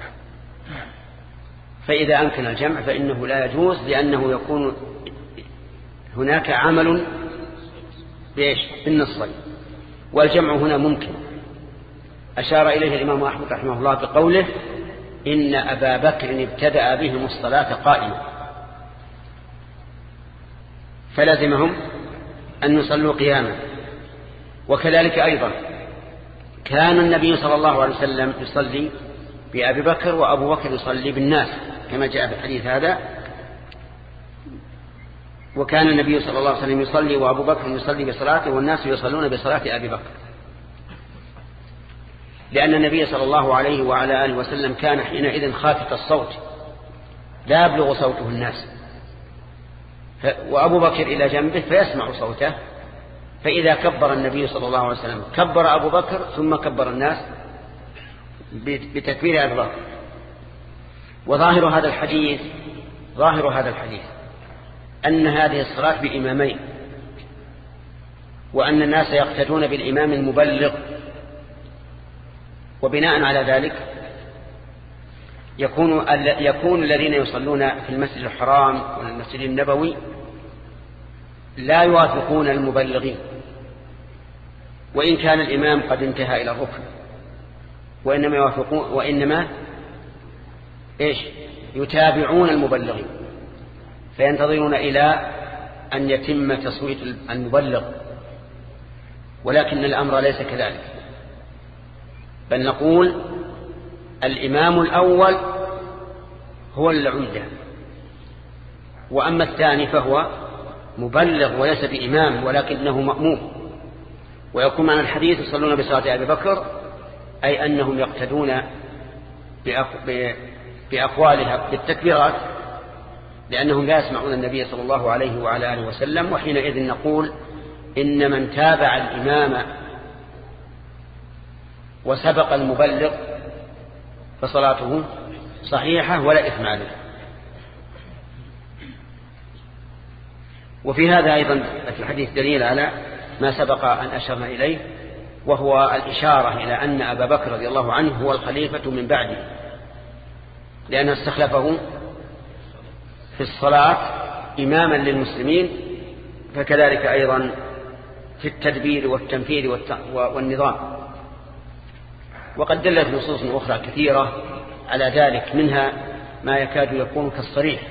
فإذا أمكن الجمع فإنه لا يجوز، لأنه يكون هناك عمل بالنصين، والجمع هنا ممكن. أشار إليه الإمام أحمد رحمه الله بقوله إن أبا بكر ابتدأ بهم الصلاة قائما، فلزمهم أن يصلوا قياما. وكذلك أيضا كان النبي صلى الله عليه وسلم يصلي بأبي بكر وأبو بكر يصلي بالناس كما جاء في الحديث هذا، وكان النبي صلى الله عليه وسلم يصلي وأبو بكر يصلي بصلاته والناس يصلون بصلاة أبي بكر، لأن النبي صلى الله عليه وعلى آله وسلم كان حينئذ خافت الصوت لا يبلغ صوته الناس، وأبو بكر إلى جنبه فيسمع صوته، فإذا كبر النبي صلى الله عليه وسلم كبر أبو بكر ثم كبر الناس بتكبير أبي بكر. وظاهر هذا الحديث ظاهر هذا الحديث أن هذه الصلاة بإمامين، وأن الناس يقتدون بالإمام المبلغ، وبناء على ذلك يكون يكون الذين يصلون في المسجد الحرام والمسجد النبوي لا يوافقون المبلغين، وإن كان الإمام قد انتهى إلى الركن، وإنما يوافقون وإنما إيش يتابعون المبلغين، فينتظرون إلى أن يتم تصويت المبلغ، ولكن الأمر ليس كذلك، بل نقول الإمام الأول هو العمدة، وأما الثاني فهو مبلغ وليس بإمام ولكنه مأموم. ويكون معنى الحديث يصلون بصلاة أبي بكر أي أنهم يقتدون بأقوالها بالتكبيرات، لأنهم لا يسمعون النبي صلى الله عليه وعلى آله وسلم. وحينئذ نقول إن من تابع الإمام وسبق المبلغ فصلاته صحيحة ولا إثم عليه. وفي هذا أيضا في الحديث دليل على ما سبق أن أشرنا إليه، وهو الإشارة إلى أن أبا بكر رضي الله عنه هو الخليفة من بعده، لأنه استخلفه في الصلاة إماما للمسلمين، فكذلك أيضا في التدبير والتنفيذ والنظام. وقد دلت نصوص أخرى كثيرة على ذلك، منها ما يكاد يكون كالصريح،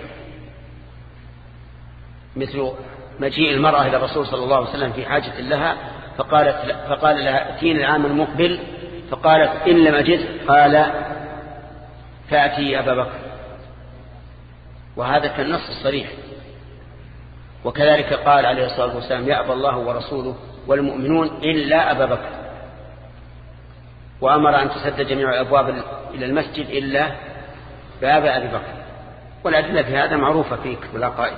مثل مجيء المرأة إلى الرسول صلى الله عليه وسلم في حاجة لها فقالت فقال لها ائتيني العام المقبل، فقالت إن لم أجد قال فأتي أبا بكر، وهذا كالنص الصريح. وكذلك قال عليه الصلاة والسلام يأبى الله ورسوله والمؤمنون إلا أبا بكر، وأمر أن تسد جميع الأبواب إلى المسجد إلا باب أبي بكر. والأدلة في هذا معروفة في كتب العقائد.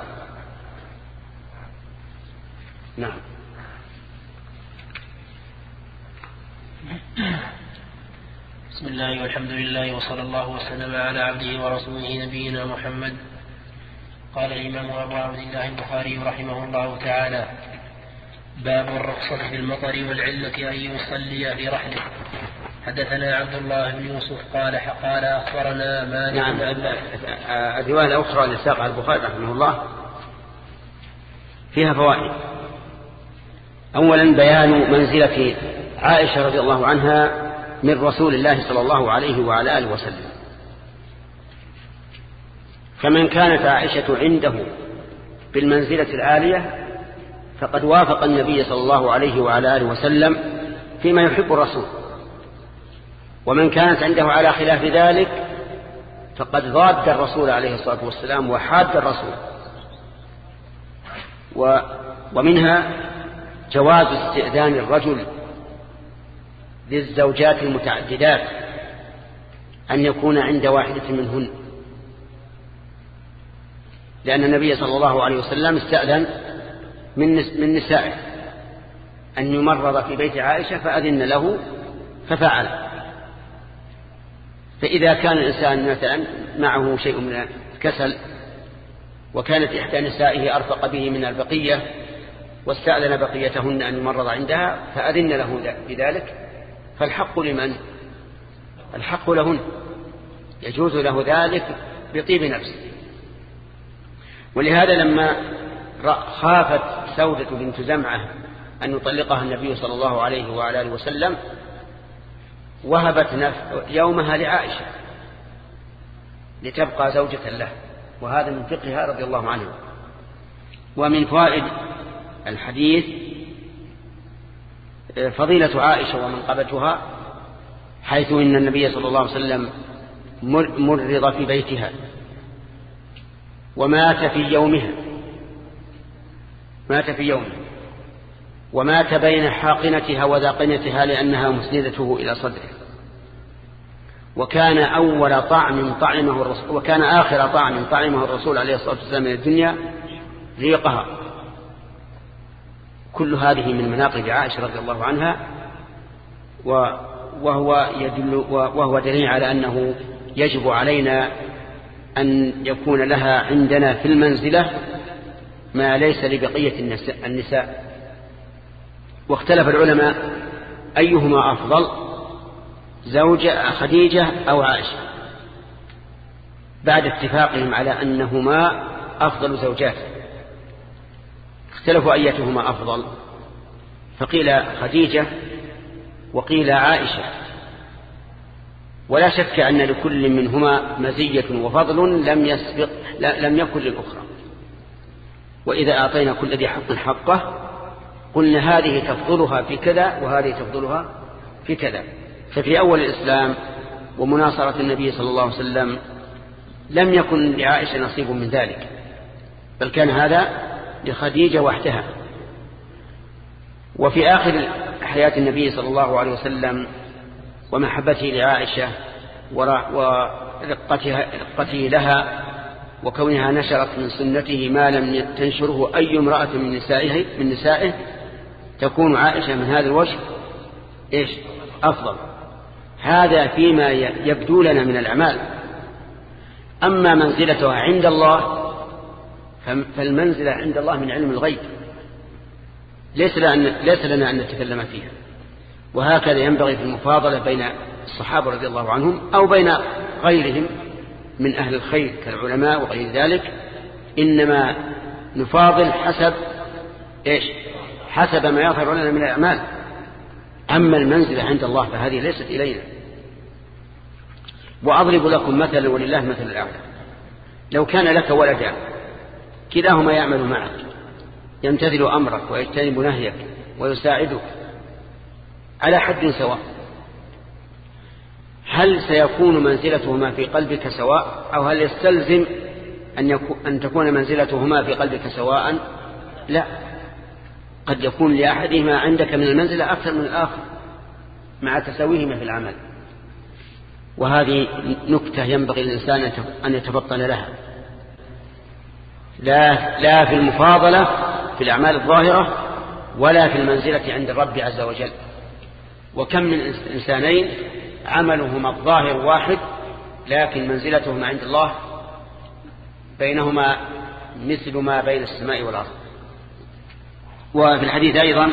نعم. بسم الله والحمد لله وصلى الله وسلم على عبده ورسوله نبينا محمد. قال الإمام أبو عبد الله البخاري رحمه الله تعالى: باب الرخصة في المطر والعلة أن يصلي في رحله. حدثنا عبد الله بن يوسف قال قال أخبرنا مالك. نعم. الرواية الأخرى لساق البخاري رحمه الله فيها فوائد. أولا بيان منزلة عائشة رضي الله عنها من رسول الله صلى الله عليه وعلى آله وسلم، فمن كانت عائشة عنده بالمنزلة العالية فقد وافق النبي صلى الله عليه وعلى آله وسلم فيما يحب الرسول، ومن كانت عنده على خلاف ذلك فقد ضاد الرسول عليه الصلاة والسلام وحاد الرسول. و ومنها جواز استئذان الرجل للزوجات المتعددات أن يكون عند واحدة منهن، لأن النبي صلى الله عليه وسلم استأذن من نسائه أن يمرض في بيت عائشة فأذن له ففعل. فإذا كان الإنسان مثلا معه شيء من الكسل وكانت إحدى نسائه أرفق به من البقية واستأذن بقيتهن أن يمرض عندها فأذن له بذلك، فالحق لمن؟ الحق لهن، يجوز له ذلك بطيب نفسه. ولهذا لما خافت سودة بنت زمعة أن يطلقها النبي صلى الله عليه وعلى آله وسلم وهبت يومها لعائشة لتبقى زوجة له، وهذا من فقهها رضي الله عنه. ومن فوائد الحديث فضيلة عائشة ومنقبتها، حيث إن النبي صلى الله عليه وسلم مرض في بيتها ومات في يومها مات في يومها ومات بين حاقنتها وذاقنتها لأنها مسندته إلى صدره، وكان أول طعم طعمه الرسول وكان آخر طعم طعمه الرسول عليه الصلاة والسلام من الدنيا ريقها. كل هذه من مناقب عائشة رضي الله عنها، وهو يدل وهو دليل على أنه يجب علينا أن يكون لها عندنا في المنزلة ما ليس لبقية النساء. واختلف العلماء أيهما أفضل، زوجة خديجة أو عائشة، بعد اتفاقهم على أنهما أفضل زوجات. اختلفوا أيتهما أفضل، فقيل خديجة وقيل عائشة. ولا شك أن لكل منهما مزية وفضل لم يسبق لم يكن للأخرى. وإذا أعطينا كل ذي حق حقه قلنا هذه تفضلها في كذا وهذه تفضلها في كذا. ففي أول الإسلام ومناصرة النبي صلى الله عليه وسلم لم يكن لعائشة نصيب من ذلك، بل كان هذا لخديجة وحدها. وفي آخر حياة النبي صلى الله عليه وسلم ومحبته لعائشة ورقته لها وكونها نشرت من سنته ما لم تنشره أي امرأة من نسائه, من نسائه تكون عائشة من هذا الوجه إيش أفضل. هذا فيما يبدو لنا من الأعمال. أما منزلتها عند الله فالمنزلة عند الله من علم الغيب، ليس لنا أن نتكلم فيها. وهكذا ينبغي في المفاضلة بين الصحابة رضي الله عنهم أو بين غيرهم من أهل الخير كالعلماء وغير ذلك، إنما نفاضل حسب إيش؟ حسب ما يظهر لنا من الأعمال. أما المنزلة عند الله فهذه ليست إلينا. وأضرب لكم مثلا ولله مثل الأعلى. لو كان لك ولدان كلاهما يعمل معك، يمتثل أمرك ويجتنب نهيك ويساعدك على حد سواء، هل سيكون منزلتهما في قلبك سواء، أو هل يستلزم أن, يكون أن تكون منزلتهما في قلبك سواء؟ لا، قد يكون لأحدهما عندك من المنزلة أكثر من الآخر مع تساويهما في العمل. وهذه نكتة ينبغي الإنسان أن يتفطن لها، لا, لا في المفاضلة في الأعمال الظاهرة ولا في المنزلة عند الرب عز وجل. وكم من إنسانين عملهما الظاهر واحد لكن منزلتهما عند الله بينهما مثل ما بين السماء والأرض. وفي الحديث أيضا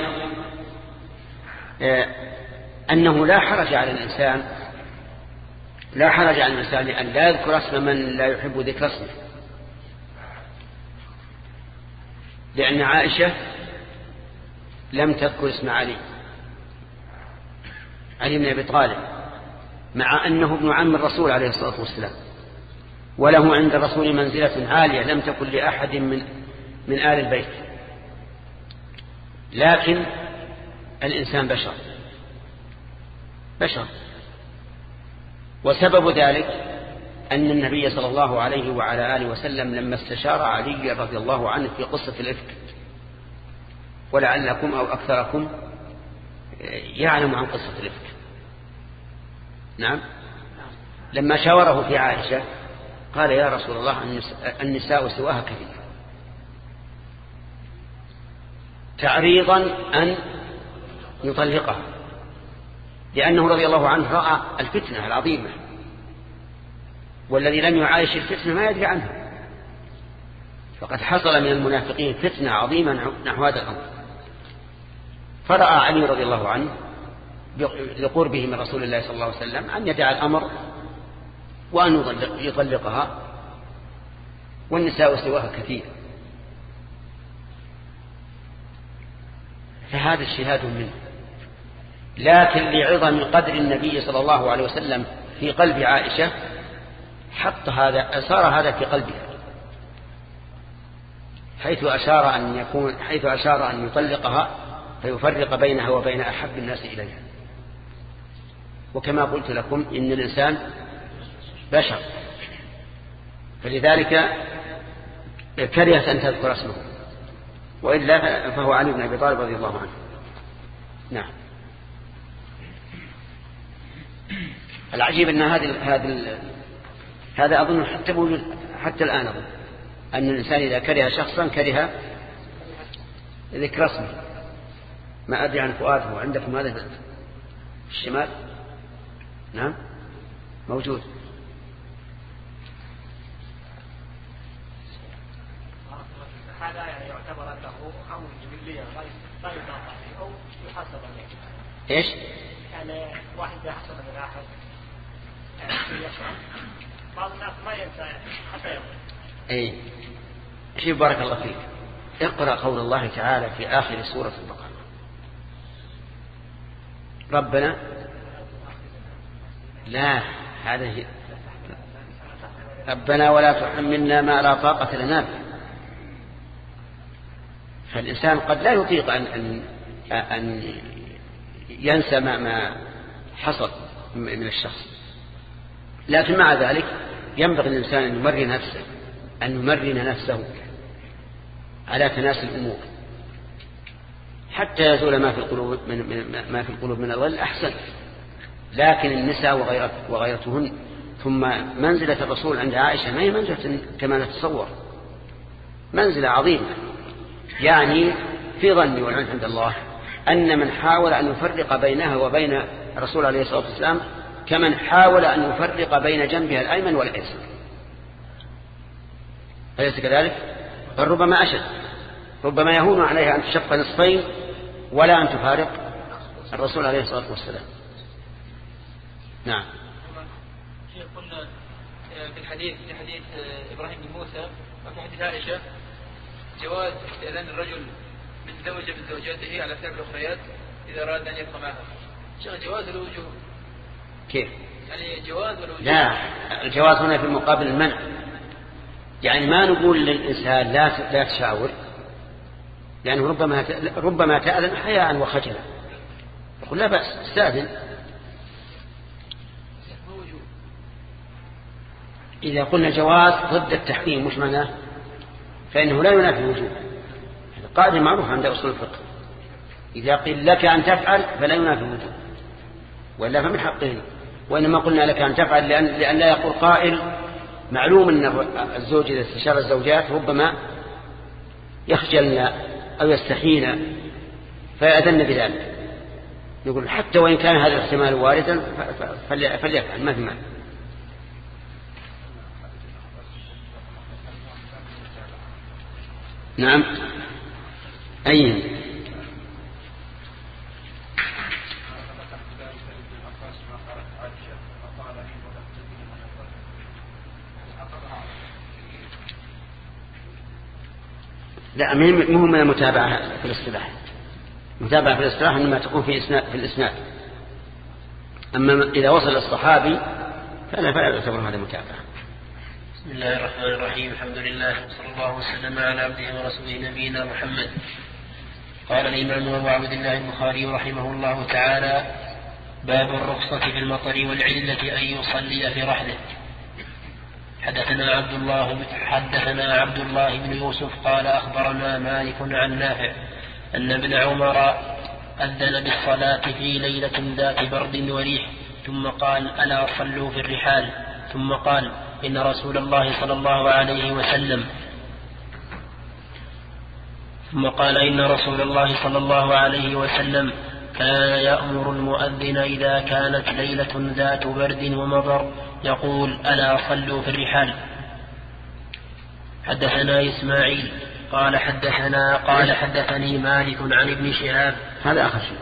أنه لا حرج على الإنسان لا حرج على الإنسان أن لا يذكر اسم من لا يحب ذكر اسمه، لأن عائشة لم تذكر اسم علي علي بن أبي طالب، مع أنه ابن عم الرسول عليه الصلاة والسلام، وله عند الرسول منزلة عالية لم تكن لأحد من من آل البيت. لكن الإنسان بشر بشر وسبب ذلك أن النبي صلى الله عليه وعلى آله وسلم لما استشار علي رضي الله عنه في قصة الإفك، ولعلكم أو أكثركم يعلم عن قصة الإفك. نعم، لما شاوره في عائشة قال يا رسول الله النساء سواها كثير، تعريضا أن يطلقها، لأنه رضي الله عنه رأى الفتنة العظيمة، والذي لم يعايش الفتنة ما يدري عنها. فقد حصل من المنافقين فتنة عظيمة نحو هذا الأمر. فرأى علي رضي الله عنه لقربه من رسول الله صلى الله عليه وسلم أن يدع الأمر وأن يطلقها، والنساء سواها كثير. فهذا اجتهاد منه، لكن لعظم قدر النبي صلى الله عليه وسلم في قلب عائشة حط هذا صار هذا في قلبها، حيث أشار أن يكون حيث أشار أن يطلقها فيفرق بينها وبين أحب الناس إليها. وكما قلت لكم إن الإنسان بشر، فلذلك كرهت أن تذكر اسمه، وإلا فهو علي بن أبي طالب رضي الله عنه. نعم. العجيب أن هذا هذا هذا أظن حتى موجود حتى الآن، أظن أن الإنسان إذا كره شخصا كره ذكر اسمه. ما أدري عن فؤاده، عندكم هذا في الشمال؟ نعم موجود. هذا يعني يعتبر أنه أمر جبلية لا يضاف عليه أو يحسب عليه. إيش؟ يعني واحد يحسب من أحد يعني يشرب، بعض الناس ما ينسى حتى يوم. أي شوف بارك الله فيك، اقرأ قول الله تعالى في آخر سورة البقرة: ربنا لا هذا ربنا ولا تحملنا ما لا طاقة لنا به. فالإنسان قد لا يطيق أن, أن, أن ينسى ما, ما حصل من الشخص، لكن مع ذلك ينبغي الإنسان أن يمرن نفسه أن يمرن نفسه على تناسي الأمور حتى يزول ما في القلوب من ما في القلوب من الغل أحسن. لكن النساء وغيرتهن، ثم منزلة الرسول عند عائشة ما هي منزلة كما نتصور، منزلة عظيمة. يعني في ظني والعلم عند الله أن من حاول أن يفرق بينها وبين الرسول عليه الصلاة والسلام كمن حاول أن يفرق بين جنبها الأيمن والأيسر، أليس كذلك؟ بل ربما أشد، ربما يهون عليها أن تشق نصفين ولا أن تفارق الرسول عليه الصلاة والسلام. نعم. قلنا في الحديث في حديث إبراهيم بن موسى وفي حديث عائشة جواز استئذان الرجل من زوجة من زوجاته على سائر الأخريات إذا أراد أن يبقى معها. جواز الوجوب كيف؟ يعني جواز الوجوب. لا، الجواز هنا في مقابل المنع، يعني ما نقول للإنسان لا لا تشاور، لأنه يعني ربما ربما تأذن حياء وخجلا، يقول لا بأس استأذن. إذا قلنا جواز ضد التحريم مش معناه، فإنه لا ينافي الوجوب، هذا قاعدة معروفة عند أصول الفقه، إذا قيل لك أن تفعل فلا ينافي الوجوب وإلا فمن حقه، وإنما قلنا لك أن تفعل لأن, لأن لا يقول قائل معلوم أن الزوج إذا استشار الزوجات ربما يخجلن أو يستحين فيأذن بذلك، يقول حتى وإن كان هذا الاحتمال واردا فليفعل ما في معنى. نعم. أي لا مو من المتابعة في الاصطلاح، متابعة في الاصطلاح إنما تكون في إسناد في الإسناد، أما إذا وصل الصحابي فلا فلا يعتبر هذا متابعة. بسم الله الرحمن الرحيم، الحمد لله صلى الله وسلم على عبده ورسوله نبينا محمد. قال الإمام أبو عبد الله البخاري رحمه الله تعالى: باب الرخصة في المطر والعلة أن يصلي في رحله. حدثنا عبد الله حدثنا عبد الله بن يوسف قال أخبرنا مالك عن نافع أن ابن عمر أذن بالصلاة في ليلة ذات برد وريح، ثم قال: ألا صلوا في الرحال، ثم قال: إن رسول الله صلى الله عليه وسلم ثم قال إن رسول الله صلى الله عليه وسلم كان يأمر المؤذن إذا كانت ليلة ذات برد ومطر يقول: ألا صلوا في الرحال. حدثنا إسماعيل قال حدثنا قال حدثني مالك عن ابن شهاب. هذا آخر شيء.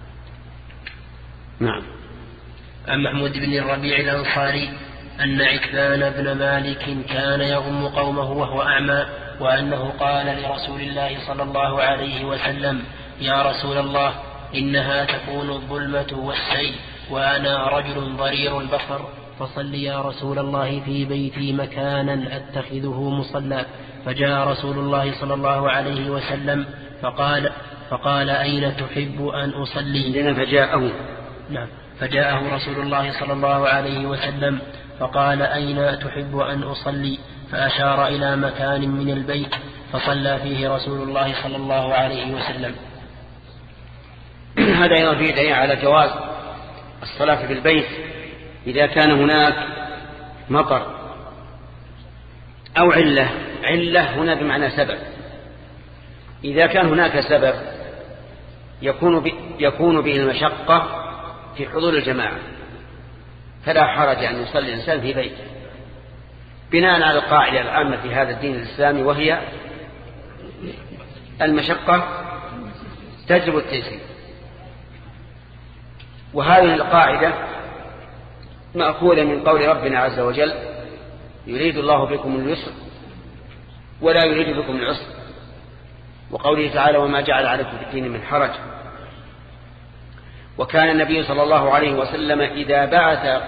نعم. عن محمود بن الربيع الأنصاري أن عتبان بن مالك كان يؤم قومه وهو أعمى، وأنه قال لرسول الله صلى الله عليه وسلم: يا رسول الله، إنها تكون الظلمة والسيل وأنا رجل ضرير البصر، فصل يا رسول الله في بيتي مكانا أتخذه مصلى. فجاء رسول الله صلى الله عليه وسلم فقال فقال أين تحب أن أصلي؟ فجاءه نعم فجاءه رسول الله صلى الله عليه وسلم فقال: أين تحب أن أصلي؟ فأشار إلى مكان من البيت فصلى فيه رسول الله صلى الله عليه وسلم. هذا أيضا فيه دليل على جواز الصلاة في البيت إذا كان هناك مطر أو علة. علة هنا بمعنى سبب. إذا كان هناك سبب يكون يكون به المشقة في حضور الجماعة فلا حرج أن يصلي الإنسان في بيته، بناء على القاعدة العامة في هذا الدين الإسلامي، وهي المشقة تجلب التيسير. وهذه القاعدة مأخوذة من قول ربنا عز وجل: يريد الله بكم اليسر ولا يريد بكم العسر، وقوله تعالى: وما جعل عليكم في الدين من حرج. وكان النبي صلى الله عليه وسلم إذا بعث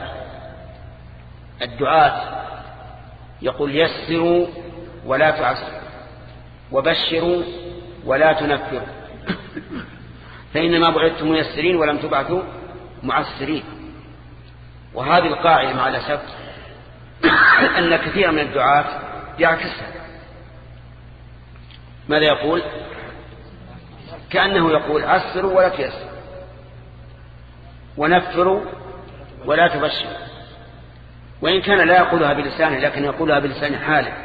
الدعاة يقول: يسروا ولا تعسروا، وبشروا ولا تنفروا، فإنما بعثتم ميسرين ولم تبعثوا معسرين. وهذه القاعدة مع الأسف أن كثير من الدعاة يعكسها. ماذا يقول؟ كأنه يقول: عسروا ولا تيسروا، ونفروا ولا تبشروا، وإن كان لا يقولها بلسانه لكن يقولها بلسان حاله.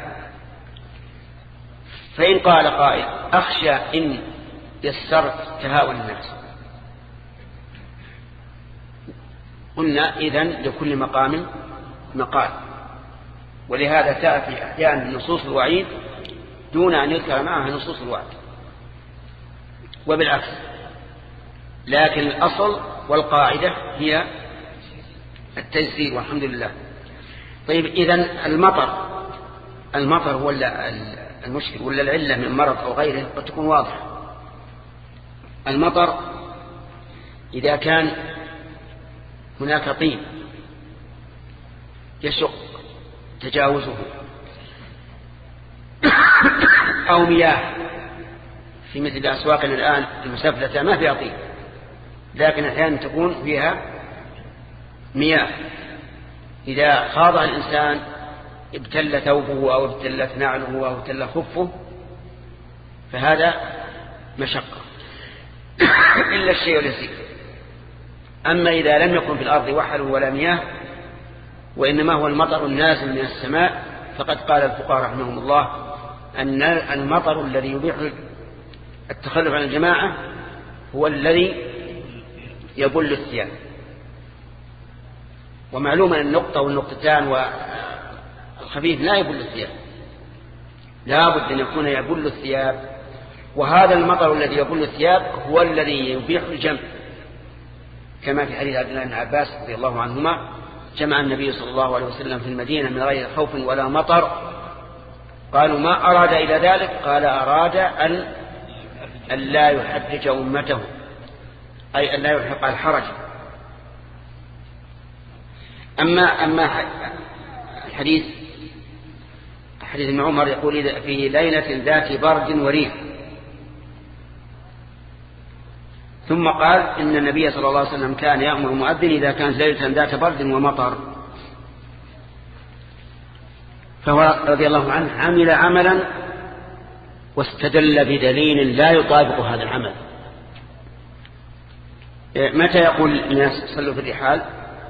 فإن قال قائل: أخشى إن يسرت تهاون الناس قلنا إذن لكل مقام مقال، ولهذا تأتي أحيانا نصوص الوعيد دون أن يذكر معها نصوص الوعد، وبالعكس. لكن الأصل والقاعدة هي التيسير والحمد لله. طيب إذن المطر المطر هو المشكل ولا العلة من مرض أو غيره قد تكون واضحة. المطر إذا كان هناك طين يشق تجاوزه أو مياه في مثل أسواقنا الآن المسافلة ما فيها طين، لكن أحيانا تكون فيها مياه، إذا خاضها الإنسان ابتل ثوبه أو ابتلت نعله أو ابتل خفه فهذا مشقة إلا الشيء اليسير. أما إذا لم يكن في الأرض وحل ولا مياه وإنما هو المطر النازل من السماء، فقد قال الفقهاء رحمهم الله أن المطر الذي يبيح التخلف عن الجماعة هو الذي يبل الثياب. ومعلوم أن النقطة والنقطتان والخفيف لا يبل الثياب، لا بد أن يكون يبل الثياب، وهذا المطر الذي يبل الثياب هو الذي يبيح الجمع، كما في حديث عبد الله بن عباس رضي الله عنهما: جمع النبي صلى الله عليه وسلم في المدينة من غير خوف ولا مطر. قالوا: ما أراد إلى ذلك؟ قال: أراد أن أن لا يحرج أمته، أي أن لا يلحق الحرج. أما أما الحديث حديث ابن عمر يقول: في ليلة ذات برد وريح. ثم قال: إن النبي صلى الله عليه وسلم كان يأمر المؤذن إذا كانت ليلة ذات برد ومطر. فهو رضي الله عنه عمل عملا واستدل بدليل لا يطابق هذا العمل. متى يقول الناس صلوا في الرحال؟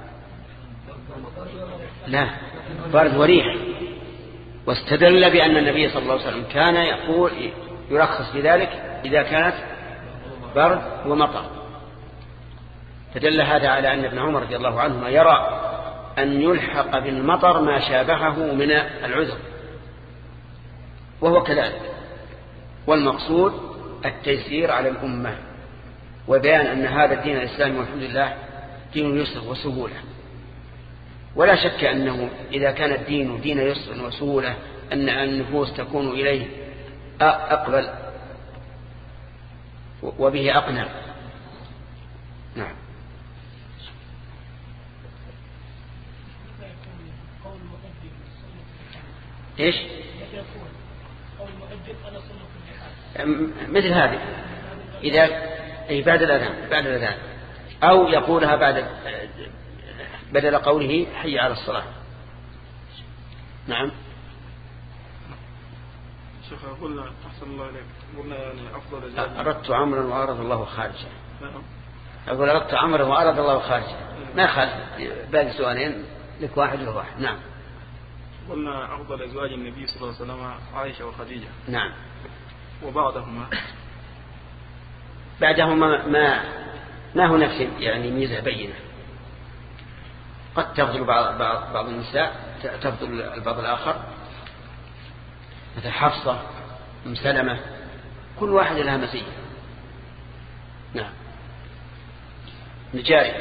لا، برد وريح. واستدل بأن النبي صلى الله عليه وسلم كان يقول يرخص في ذلك إذا كانت برد ومطر. فدل هذا على أن ابن عمر رضي الله عنهما يرى أن يلحق بالمطر ما شابهه من العذر، وهو كذلك. والمقصود التيسير على الأمة، وبيان أن هذا الدين الإسلامي والحمد لله دين يسر وسهولة. ولا شك أنه إذا كان الدين دين يسر وسهولة أن النفوس تكون إليه أقبل وبه أقنع. نعم. إيش؟ مثل هذه إذا أي بعد الأذان بعد الأذان أو يقولها بعد بدل قوله حي على الصلاة. نعم. شيخ قلنا أحسن الله إليك، قلنا يعني أفضل أردت عمرا وأراد الله خارجا. نعم. أقول أردت عمرا وأراد الله خارجا، ما خالف. باقي سؤالين لك واحد له واحد. نعم. قلنا أفضل أزواج النبي صلى الله عليه وسلم عائشة وخديجة. نعم. وبعدهما بعدهما ما ما هناك شيء يعني ميزة بينة. قد تفضل بعض بعض بعض النساء تفضل البعض الآخر، مثل حفصة أم سلمة، كل واحد لها مزية. نعم. نجاري.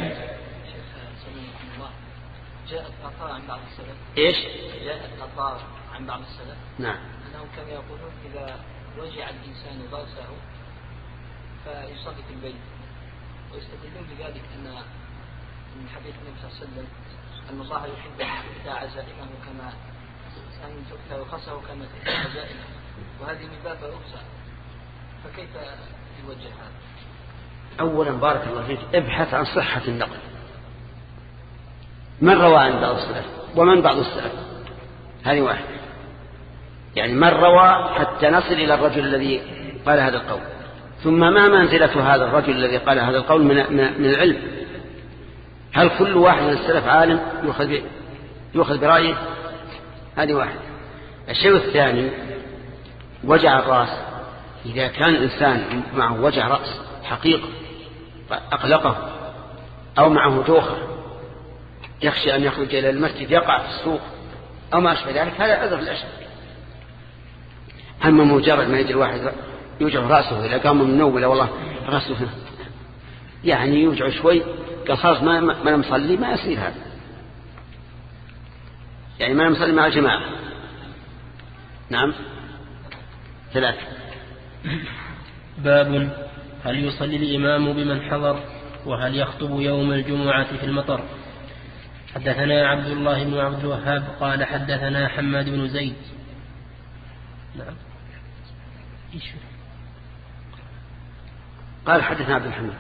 جاءت آثار عن بعض السلف. إيش؟ جاءت آثار عن بعض السلف. نعم. أنهم كانوا يقولون إذا وجع الإنسان ضرسه فيصلي في البيت، ويستدلون بذلك أن من حديث النبي صلى الله عليه وسلم أن الله يحب أن تؤتى عزائمه كما أن تؤتى رخصه كما تؤتى عزائمه، وهذه من باب الرخصة، فكيف يوجه هذا؟ أولا بارك الله فيك ابحث عن صحة النقل، من روى عن بعض السلف ومن بعض السلف، هذه واحدة. يعني من روى حتى نصل إلى الرجل الذي قال هذا القول، ثم ما منزلة هذا الرجل الذي قال هذا القول من من العلم. هل كل واحد من السلف عالم يؤخذ يؤخذ برأيه؟ هذه واحدة. الشيء الثاني وجع الرأس، إذا كان الإنسان معه وجع رأس حقيقة أقلقه أو معه دوخة يخشى أن يخرج إلى المسجد يقع في السوق أو ما أشبه ذلك، هذا أذر الأشد. أما مجرد ما يجي الواحد يوجع رأسه إذا قام من النوم ولا والله رأسه يعني يوجع شوي قال خلاص ما ما نصلي، ما يصير هذا، يعني ما نصلي مع الجماعة. نعم. ثلاثة. باب هل يصلي الإمام بمن حضر وهل يخطب يوم الجمعة في المطر. حدثنا عبد الله بن عبد الوهاب قال حدثنا حماد بن زيد. نعم. قال حدثنا عبد الحميد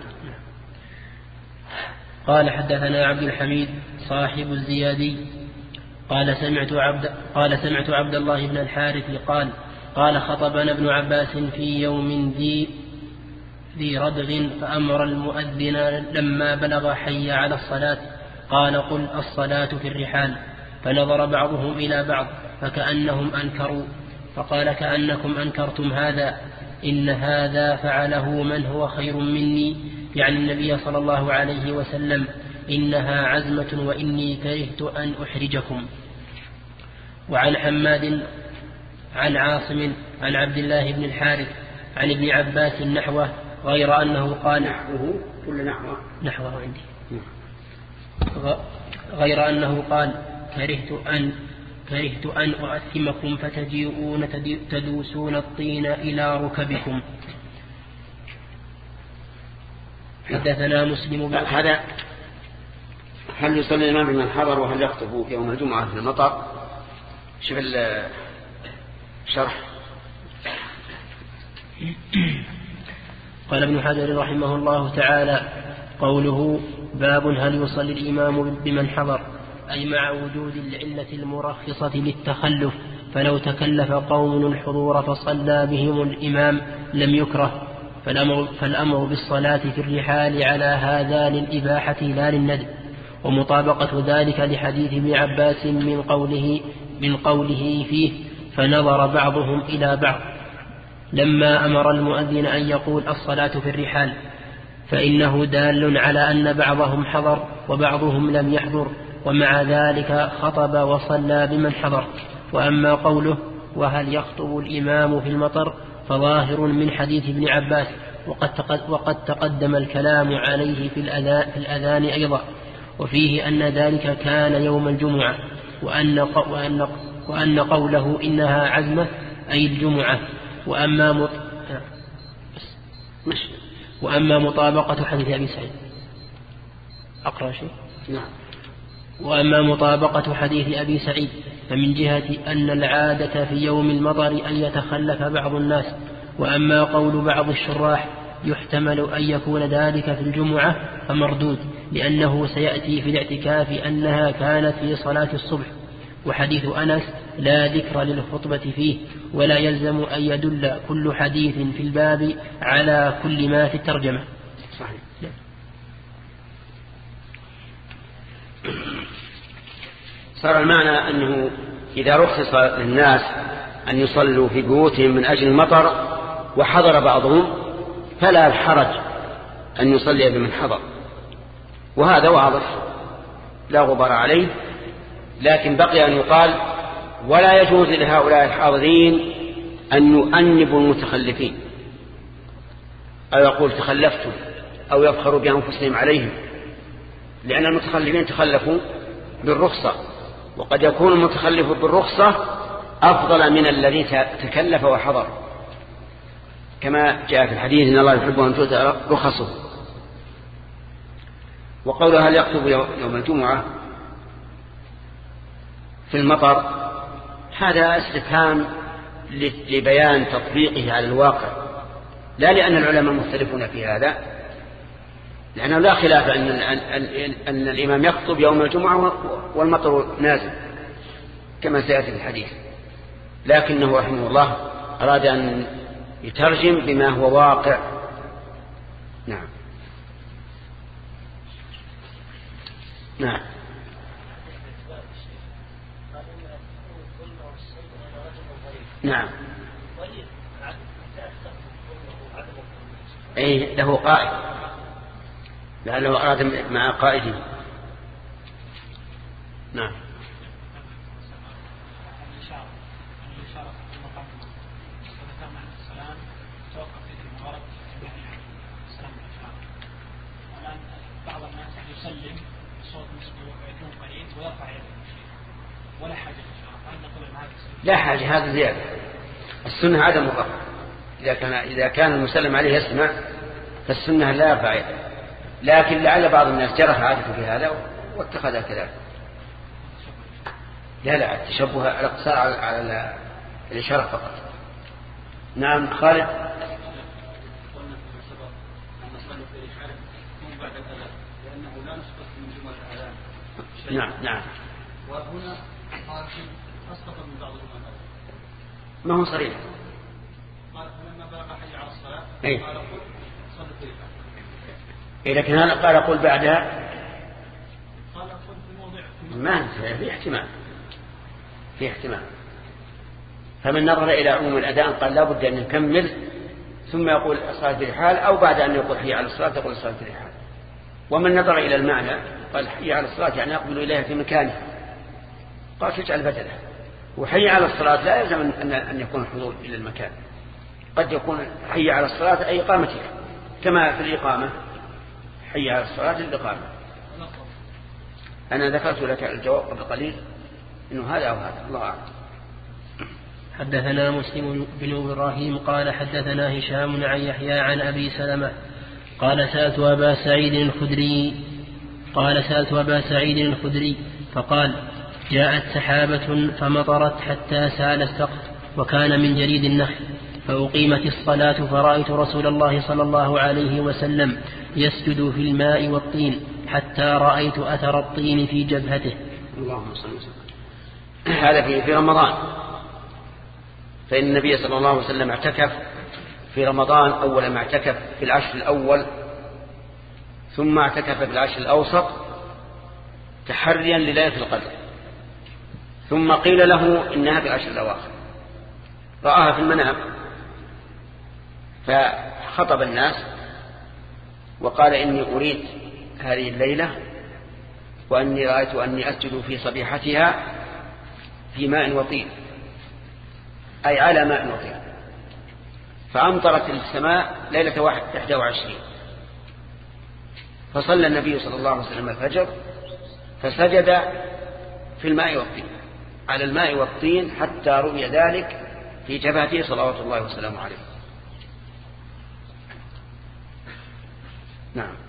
قال حدثنا عبد الحميد صاحب الزيادي قال سمعت عبد قال سمعت عبد الله بن الحارث قال قال خطبنا ابن عباس في يوم ذي ذي ردغ فأمر المؤذن لما بلغ حي على الصلاة قال قل الصلاة في الرحال، فنظر بعضهم إلى بعض فكأنهم أنكروا، فقال كأنكم أنكرتم هذا، إن هذا فعله من هو خير مني، يعني النبي صلى الله عليه وسلم، إنها عزمة وإني كرهت أن أحرجكم. وعن حماد عن عاصم عن عبد الله بن الحارث عن ابن عباس نحوه غير أنه قال نحوه كل نحوه نحوه عندي غير أنه قال كرهت أن كرهت أن أؤثمكم فتجيئون تدوسون الطين إلى ركبكم. حدثنا مسلم. هذا هل يصلي الإمام بمن حضر وهل يخطب يوم الجمعة في المطر؟ شوف الشرح. قال ابن حجر رحمه الله تعالى قوله باب هل يصلي الإمام بمن حضر، أي مع وجود العلة المرخصة للتخلف، فلو تكلف قوم الحضور فصلى بهم الإمام لم يكره، فالأمر, فالأمر بالصلاة في الرحال على هذا للإباحة لا للندب، ومطابقة ذلك لحديث ابن عباس من قوله, من قوله فيه فنظر بعضهم إلى بعض لما أمر المؤذن أن يقول الصلاة في الرحال، فإنه دال على أن بعضهم حضر وبعضهم لم يحضر، ومع ذلك خطب وصلى بمن حضر. وأما قوله وهل يخطب الإمام في المطر فظاهر من حديث ابن عباس، وقد تقدم الكلام عليه في الأذان, في الأذان أيضا، وفيه أن ذلك كان يوم الجمعة، وأن, وأن, وأن قوله إنها عزمة أي الجمعة. وأما مط... وأما مطابقة حديث أبي سعيد أقرأ شيء؟ نعم. وأما مطابقة حديث أبي سعيد فمن جهة أن العادة في يوم المطر أن يتخلف بعض الناس. وأما قول بعض الشراح يحتمل أن يكون ذلك في الجمعة فمردود، لأنه سيأتي في الاعتكاف أنها كانت في صلاة الصبح، وحديث أنس لا ذكر للخطبة فيه، ولا يلزم أن يدل كل حديث في الباب على كل ما في الترجمة. صحيح. صار المعنى أنه إذا رخص للناس أن يصلوا في بيوتهم من أجل المطر وحضر بعضهم فلا حرج أن يصلي بمن حضر، وهذا واضح لا غبار عليه. لكن بقي أن يقال ولا يجوز لهؤلاء الحاضرين أن يؤنبوا المتخلفين، أو يقول تخلفتم، أو يفخروا بأنفسهم عليهم، لأن المتخلفين تخلفوا بالرخصة، وقد يكون المتخلف بالرخصة أفضل من الذي تكلف وحضر، كما جاء في الحديث إن الله يحب أن تؤتى رخصه. وقوله هل يخطب يوم الجمعة في المطر هذا استفهام لبيان تطبيقه على الواقع، لا لأن العلماء مختلفون في هذا، لأنه لا خلاف أن, أن الإمام يخطب يوم الجمعة والمطر نازل كما سيأتي في الحديث، لكنه رحمه الله أراد أن يترجم بما هو واقع. نعم. نعم. نعم. أي له قائد، لعله أراد مع قائده. نعم. بعض الناس يسلم بصوت مسموع ويكون قليل ويرفع يده ولا حاجة لا حاجة، هذا زيادة. السنة عدم الرفع. إذا كان إذا كان المسلم عليه يسمع فالسنة لا يرفع يده، لكن لعل بعض الناس جرح عادته في هذا واتخذ كذلك. لا لا التشبه الاقتصار على الإشارة فقط. نعم خالد. نعم نعم. وهنا أسقط من بعض العلماء ما هو صريح. قال لما بلغ حي على الصلاة أي. قال قل صلوا في إيه لكن هذا قال قل بعدها. قال قل في موضع ما في احتمال في احتمال فمن نظر إلى عموم الأذان قال لا بد أن نكمل ثم يقول الصلاة في الحال، أو بعد أن يقول حي على الصلاة يقول الصلاة في الحال. ومن نظر إلى المعنى قال حي على الصلاة يعني أقبل إليها في مكانها، قال تجعل بدله. وحي على الصلاة لا يلزم أن يكون الحضور إلى المكان، قد يكون حي على الصلاة أي إقامتك، كما في الإقامة حي على الصلاة للإقامة. أنا ذكرت لك الجواب قبل قليل إنه هذا أو هذا، الله أعلم. حدثنا مسلم بن إبراهيم قال حدثنا هشام عن يحيى عن أبي سلمة قال سألت أبا سعيد الخدري قال سألت أبا سعيد الخدري فقال جاءت سحابة فمطرت حتى سال السقف وكان من جريد النخل، فأقيمت الصلاة فرأيت رسول الله صلى الله عليه وسلم يسجد في الماء والطين حتى رأيت أثر الطين في جبهته. اللهم صل وسلم. هذا في في رمضان، فإن النبي صلى الله عليه وسلم اعتكف في رمضان أول ما اعتكف في العشر الأول، ثم اعتكف في العشر الأوسط تحريا لليلة القدر، ثم قيل له إنها في العشر الأواخر، رآها في المنام فخطب الناس وقال إني أريد هذه الليلة وأني رأيت أني أسجد في صبيحتها في ماء وطين، أي على ماء وطين. فأمطرت السماء ليلة واحد وعشرين، فصلى النبي صلى الله عليه وسلم الفجر فسجد في الماء والطين على الماء والطين حتى رؤي ذلك في جبهته صلوات الله وسلامه عليه. نعم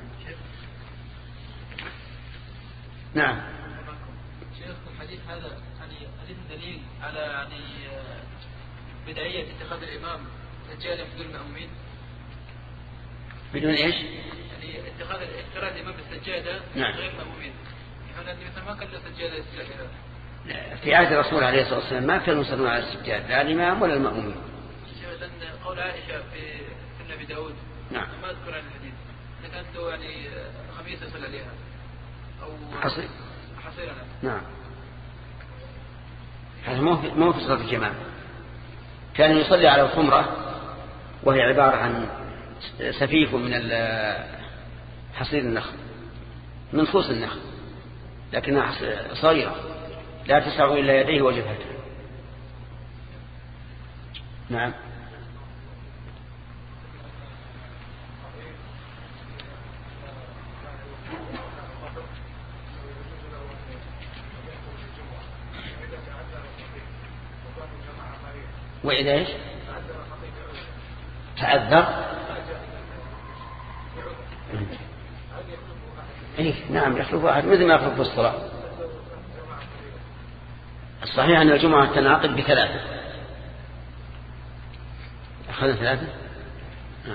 نعم. شيخ الحديث هذا يعني حديث دليل على يعني بدعية اتخاذ الإمام سجادا بدون المأمومين. بدون ايش؟ يعني اتخاذ اتخاذ الإمام بالسجادة نعم. غير مأمومين. يعني مثل ما كان سجادة السجادة. في عهد الرسول عليه الصلاة والسلام ما كانوا يصلون على السجاد لا الإمام ولا المأمومين. لأن قول عائشة في سنة أبي داود نعم. ما أذكر عن الحديث كانت له يعني خميسة يصلي عليها أو حصير. حصيرة. نعم. هذا مو مو في صلاة الجماعة، كان يصلي على الخمرة وهي عبارة عن سفيف من حصير النخل من خصوص النخل، لكنها صغيرة لا تسع إلا يديه وجبهته. نعم. وإذا إيش تعذر إيه نعم يخلف واحد مثل ما يخلف الصلاة. الصحيح أن الجمعة تنعقد بثلاثة. أخذنا ثلاثة. نعم.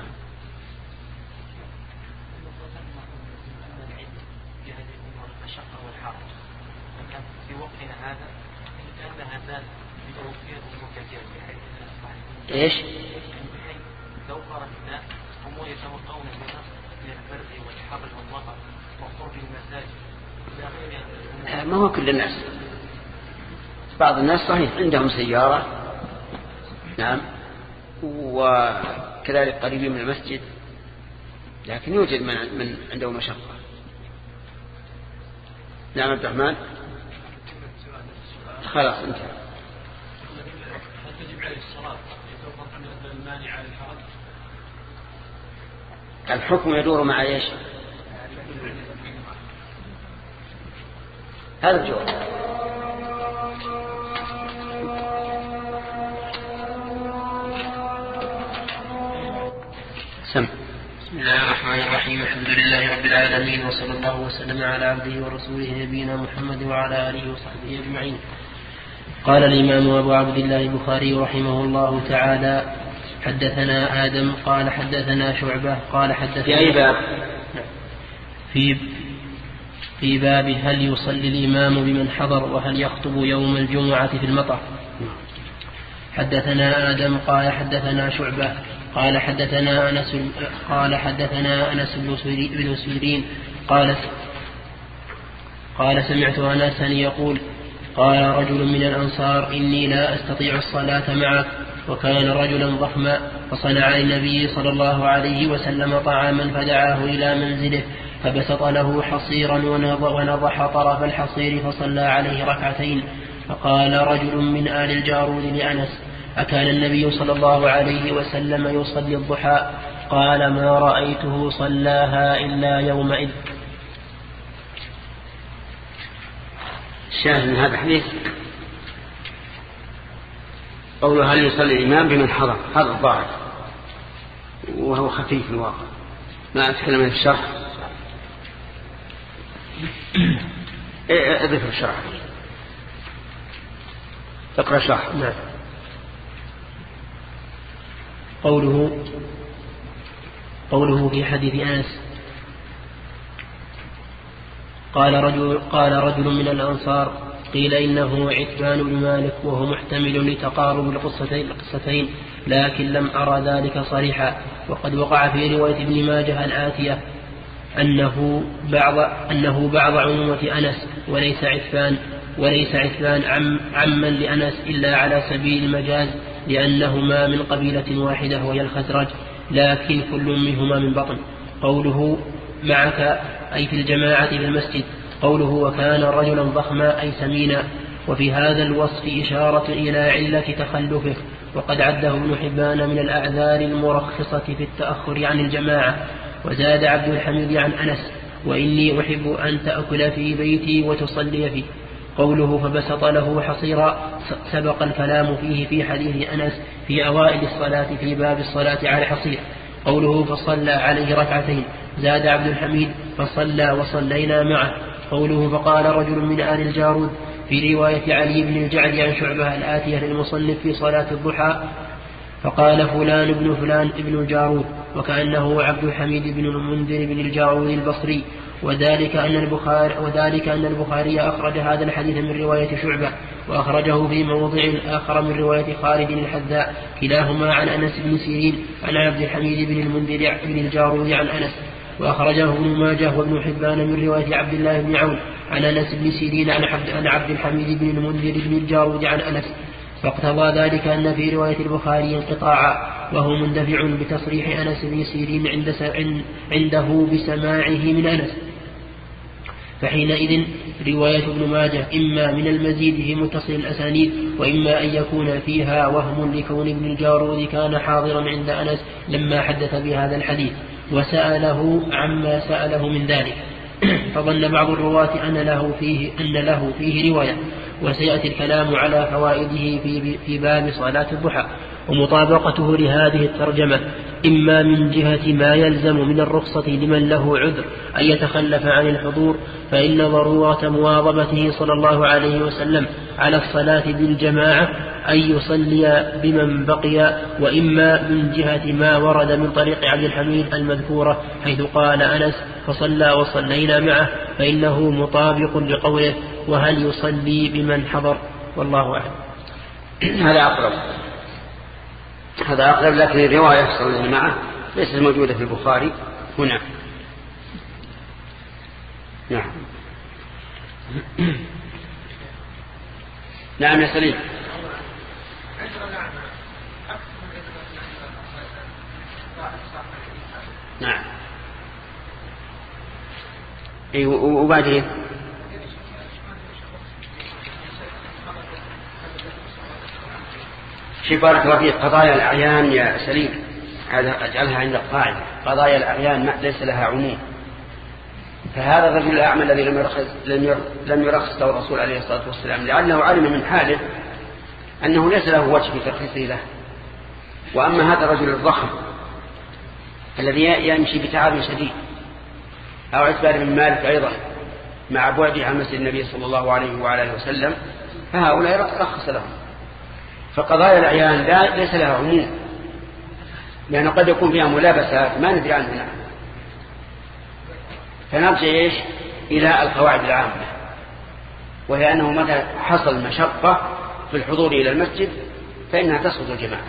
في وقتنا هذا كأنها الناس بتوفير المكاتب بحيث إيش؟ لو خرج الناس هم يتوقون منها من البرد والحر والمطر وقرب المساجد إلى غير. ما هو كل الناس، بعض الناس صحيح عندهم سيارة نعم وكذلك قريبين من المسجد، لكن يوجد من, من عنده مشقة. نعم عبد الرحمن. خلاص انتهى. هل تجب عليه الصلاة يتوقف عن المانع على الحرج؟ الحكم يدور مع ايش؟ هذا الجواب. سم. بسم الله الرحمن الرحيم. الحمد لله رب العالمين، وصلى الله وسلم على عبده ورسوله نبينا محمد وعلى آله وصحبه أجمعين. قال الإمام أبو عبد الله البخاري رحمه الله تعالى: حدثنا آدم قال حدثنا شعبة قال حدثنا في أي باب؟ في في باب هل يصلي الإمام بمن حضر وهل يخطب يوم الجمعة في المطر. حدثنا آدم قال حدثنا شعبة قال حدثنا أنس قال حدثنا أنس بن سيرين قال قال سمعت أنسا يقول: قال رجل من الأنصار: إني لا أستطيع الصلاة معك. وكان رجلا ضخما، فصنع للنبي صلى الله عليه وسلم طعاما فدعاه إلى منزله، فبسط له حصيرا ونضح طرف الحصير فصلى عليه ركعتين. فقال رجل من آل الجارود لأنس: أكان النبي صلى الله عليه وسلم يصلي الضحى؟ قال: ما رأيته صلاها إلا يومئذ. الشاهد من هذا الحديث قوله هل يصلي الإمام بمن حضر، هذا الضعف وهو خفيف في الواقع، ما أتكلم عن الشرح. ايه ذكر الشرح، اقرأ شرح. نعم. قوله قوله في حديث أنس: قال رجل, قال رجل من الأنصار: قيل إنه عتبان بن مالك، وهو محتمل لتقارب القصتين, القصتين لكن لم أرى ذلك صريحا. وقد وقع في رواية ابن ماجه الآتية أنه بعض, أنه بعض عمومة أنس، وليس عتبان وليس عتبان عم عما لأنس إلا على سبيل المجاز، لأنهما من قبيلة واحدة وهي الخزرج، لكن كل منهما من بطن. قوله معك أي في الجماعة في المسجد. قوله وكان رجلا ضخما أي سمينا. وفي هذا الوصف إشارة إلى علة تخلفه، وقد عده ابن حبان من الأعذار المرخصة في التأخر عن الجماعة. وزاد عبد الحميد عن أنس: وإني أحب أن تأكل في بيتي وتصلي فيه. قوله فبسط له حصيرا سبق الكلام فيه في حديث أنس في أوائل الصلاة في باب الصلاة على حصير. قوله فصلى عليه ركعتين. زاد عبد الحميد: فصلى وصلينا معه. قوله فقال رجل من آل الجارود في رواية علي بن الجعد عن شعبة الآتية للمصنف في صلاة الضحى: فقال فلان ابن فلان ابن الجارود، وكأنه عبد الحميد بن المنذر بن الجارود البصري. وذلك أن البخاري, وذلك أن البخاري أخرج هذا الحديث من رواية شعبة، وأخرجه في موضع آخر من رواية خالد الحذاء، كلاهما عن أنس بن سيرين عن عبد الحميد بن المنذر بن الجارود عن أنس. وأخرجه ابن ماجه وابن حبان من رواية عبد الله بن عون عن أنس بن سيرين عن عبد الحميد بن المنذر بن الجارود عن أنس. فاقتضى ذلك أن في رواية البخاري انقطاعا، وهو مندفع بتصريح أنس بن سيرين عنده بسماعه من أنس. فحينئذ رواية ابن ماجه إما من المزيد في متصل الأسانيد، وإما أن يكون فيها وهم لكون ابن الجارود كان حاضرا عند أنس لما حدث بهذا الحديث وسأله عما سأله من ذلك. فظن بعض الرواة أن له فيه, أن له فيه رواية، وسيأتي الكلام على فوائده في, في باب صلاة الضحى. ومطابقته لهذه الترجمة إما من جهة ما يلزم من الرخصة لمن له عذر أن يتخلف عن الحضور، فإن ضرورة مواظبته صلى الله عليه وسلم على الصلاة بالجماعة أن يصلي بمن بقي، وإما من جهة ما ورد من طريق عبد الحميد المذكورة حيث قال أنس فصلى وصلينا معه، فإنه مطابق لقوله وهل يصلي بمن حضر. والله أعلم. هذا أقرب هذا أقرب لكن الرواية صلى معه ليست موجودة في البخاري هنا. نعم. نعم يا سليم. نعم. إيه وبعدين في بارك الله فيك. قضايا الأعيان يا سليم هذا أجعلها عند القاعدة، قضايا الأعيان ليس لها عموم. فهذا الرجل الأعمى الذي لم يرخص لم يرخص له الرسول عليه الصلاة والسلام لأنه علم من حاله أنه ليس له وجه في ترخيصه له. وأما هذا الرجل الضخم الذي يمشي بتعب شديد أو عتبان من مالك أيضا مع بعده عن مسجد النبي صلى الله عليه وعلى اله وسلم، فهؤلاء رخص لهم. فقضايا الأعيان لا ليس لها عموم، لأنه قد يكون فيها ملابسات ما ندري عنها نحن. فنرجع إيش إلى القواعد العامة، وهي أنه متى حصل مشقة في الحضور إلى المسجد فإنها تسقط الجماعة.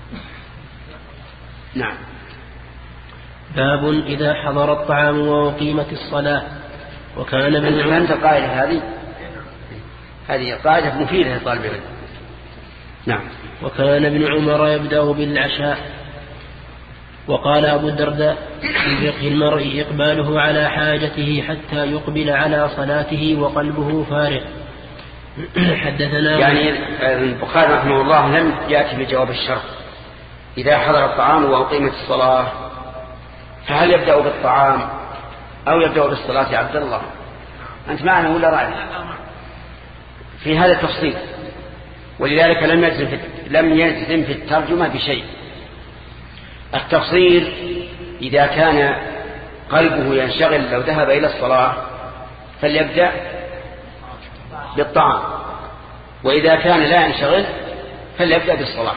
نعم. باب إذا حضر الطعام وأقيمت الصلاة. وكان ابن عمر أنت القاعدة هذه هذه قاعدة مفيدة لطالب العلم. نعم. وكان ابن عمر يبدأ بالعشاء. وقال أبو الدرداء في فقه المرء إقباله على حاجته حتى يقبل على صلاته وقلبه فارغ. حدثنا يعني البخاري رحمه الله لم يأتي بجواب الشرط إذا حضر الطعام وأقيمت الصلاة فهل يبدأ بالطعام أو يبدأ بالصلاة يا عبد الله؟ أنت معنا ولا رأي في هذا التفصيل؟ ولذلك لم يجزم في لم يجزم في الترجمة بشيء. التفصيل إذا كان قلبه ينشغل لو ذهب إلى الصلاة فليبدأ بالطعام، وإذا كان لا ينشغل فليبدأ بالصلاة.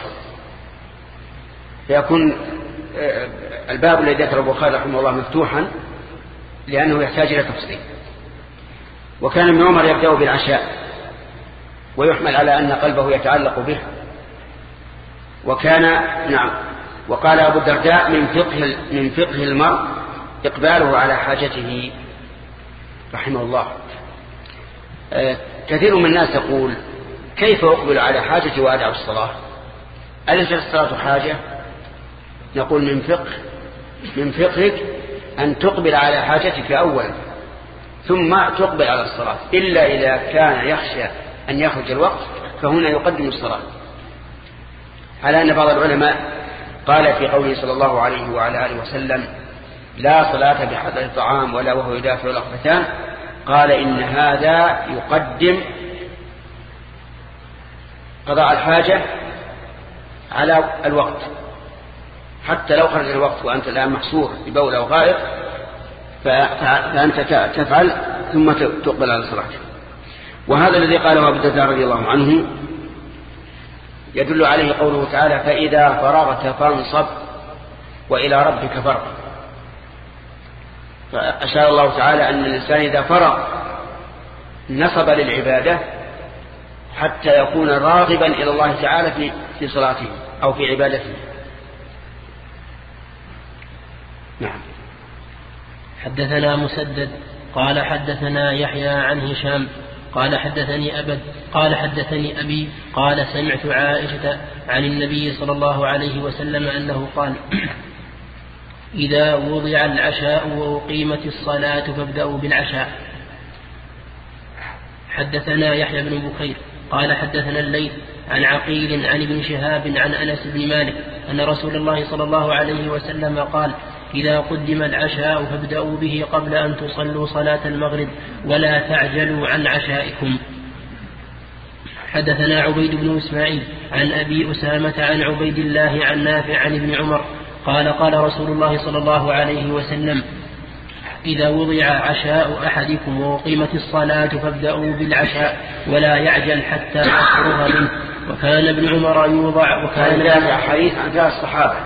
فيكون الباب الذي ذكره البخاري رحمه الله مفتوحا لأنه يحتاج إلى تفصيل. وكان ابن عمر يبدأ بالعشاء ويحمل على أن قلبه يتعلق به. وكان نعم. وقال أبو الدرداء من فقه من فقه المرء إقباله على حاجته رحمه الله. آه كثير من الناس يقول كيف أقبل على حاجتي وأدع الصلاة؟ أليس الصلاة حاجة؟ نقول من فقه من فقهك أن تقبل على حاجتك أولا ثم تقبل على الصلاة، إلا إذا كان يخشى أن يخرج الوقت فهنا يقدم الصلاة. على أن بعض العلماء قال في قوله صلى الله عليه وعلى آله وسلم لا صلاة بحضر الطعام ولا وهو يدافع الأخبثان، قال إن هذا يقدم قضاء الحاجة على الوقت، حتى لو خرج الوقت وأنت الآن محصور ببول أو غائط فأنت تفعل ثم تقبل على صلاتك. وهذا الذي قاله أبو الدرداء رضي الله عنه يدل عليه قوله تعالى فإذا فرغت فانصب وإلى ربك فارغب. فأشار الله تعالى أن الإنسان إذا فرغ نصب للعبادة حتى يكون راغبا إلى الله تعالى في في صلاته أو في عبادته. نعم. حدثنا مسدد قال حدثنا يحيى عن هشام قال حدثني أبد قال حدثني أبي قال سمعت عائشة عن النبي صلى الله عليه وسلم أنه قال إذا وضع العشاء وأقيمت الصلاة فابدأوا بالعشاء. حدثنا يحيى بن بكير قال حدثنا الليث عن عقيل عن ابن شهاب عن أنس بن مالك أن رسول الله صلى الله عليه وسلم قال إذا قدم العشاء فابدأوا به قبل أن تصلوا صلاة المغرب ولا تعجلوا عن عشائكم. حدثنا عبيد بن إسماعيل عن أبي أسامة عن عبيد الله عن نافع عن ابن عمر قال قال رسول الله صلى الله عليه وسلم إذا وضع عشاء أحدكم وقيمت الصلاة فابدأوا بالعشاء ولا يعجل حتى يفرغ منه. وكان ابن عمر يوضع وكان هذا حديث عن ثلاث الصحابة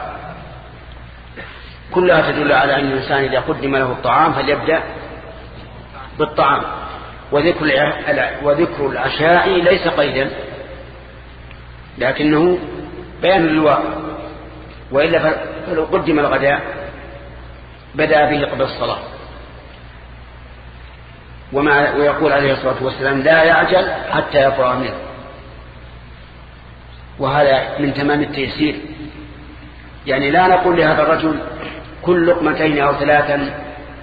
كلها تدل على أن الإنسان إذا قدم له الطعام فليبدأ بالطعام. وذكر وذكر العشاء ليس قيدا لكنه بيان للواقع، وإلا فلو قدم الغداء بدأ به قبل الصلاة. ومع ويقول عليه الصلاة والسلام لا يعجل حتى يفرغ منه، وهذا من تمام التيسير. يعني لا نقول لهذا الرجل كل لقمتين أو ثلاثا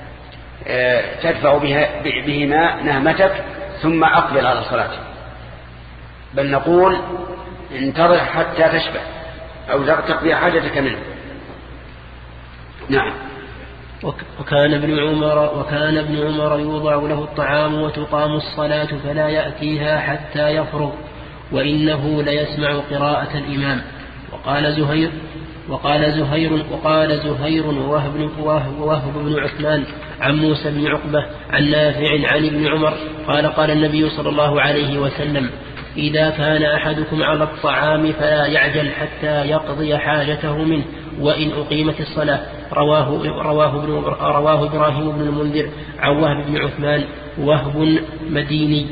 تدفع بها بهما نهمتك ثم أقبل على صلاتك، بل نقول انتظر حتى تشبع أو تقضي حاجتك منه. نعم. وكان ابن عمر وكان ابن عمر يوضع له الطعام وتقام الصلاة فلا يأتيها حتى يفرغ وإنه ليسمع قراءة الإمام. وقال زهير وقال زهير وقال زهير ووهب ووهب بن عثمان عن موسى بن عقبة عن نافع عن ابن عمر قال قال النبي صلى الله عليه وسلم: إذا كان أحدكم على الطعام فلا يعجل حتى يقضي حاجته منه وإن أقيمت الصلاة. رواه رواه ابن رواه إبراهيم بن المنذر عن وهب بن عثمان وهب مديني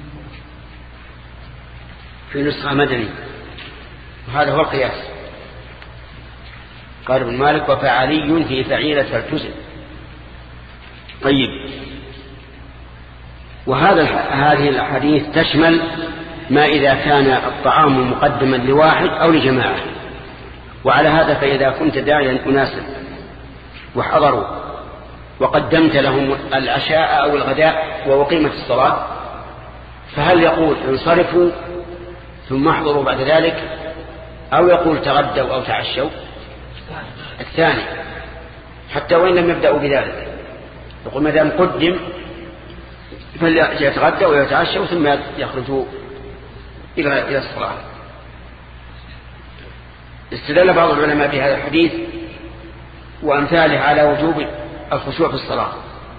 في نسخة مدني، وهذا هو القياس. قال ابن مالك: وفعلي في فعيلة فالتزم. طيب، وهذا هذه الحديث تشمل ما إذا كان الطعام مقدما لواحد أو لجماعة. وعلى هذا فإذا كنت داعيا أناسا وحضروا وقدمت لهم العشاء أو الغداء وأقيمت الصلاة، فهل يقول انصرفوا ثم احضروا بعد ذلك، أو يقول تغدوا أو تعشوا؟ الثاني، حتى وإن لم يبدأوا بذلك يقول ما دام قدم فليتغدوا ويتعشوا ثم يخرجوا إلى الصلاة. استدل بعض العلماء بهذا الحديث وأمثاله على وجوب الخشوع في الصلاة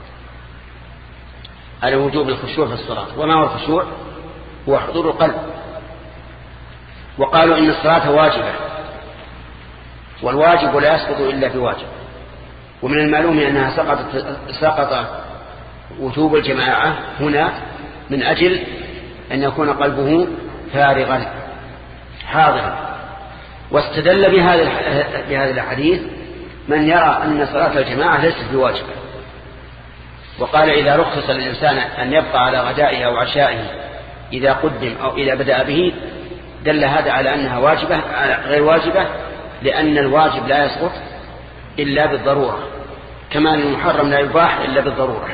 على وجوب الخشوع في الصلاة. وما هو الخشوع؟ هو حضور القلب. وقالوا إن الصلاة واجبة، والواجب لا يسقط إلا بواجب. ومن المعلوم أنها سقط سقط وجوب الجماعة هنا من أجل أن يكون قلبه فارغا حاضرا. واستدل بهذا بهذا الحديث من يرى أن صلاة الجماعة ليست بواجبة، وقال إذا رخص للإنسان أن يبقى على غدائه أو عشائه إذا قدم أو إذا بدأ به، دل هذا على أنها واجبة غير واجبة، لأن الواجب لا يسقط إلا بالضرورة، كما أن المحرم لا يباح إلا بالضرورة.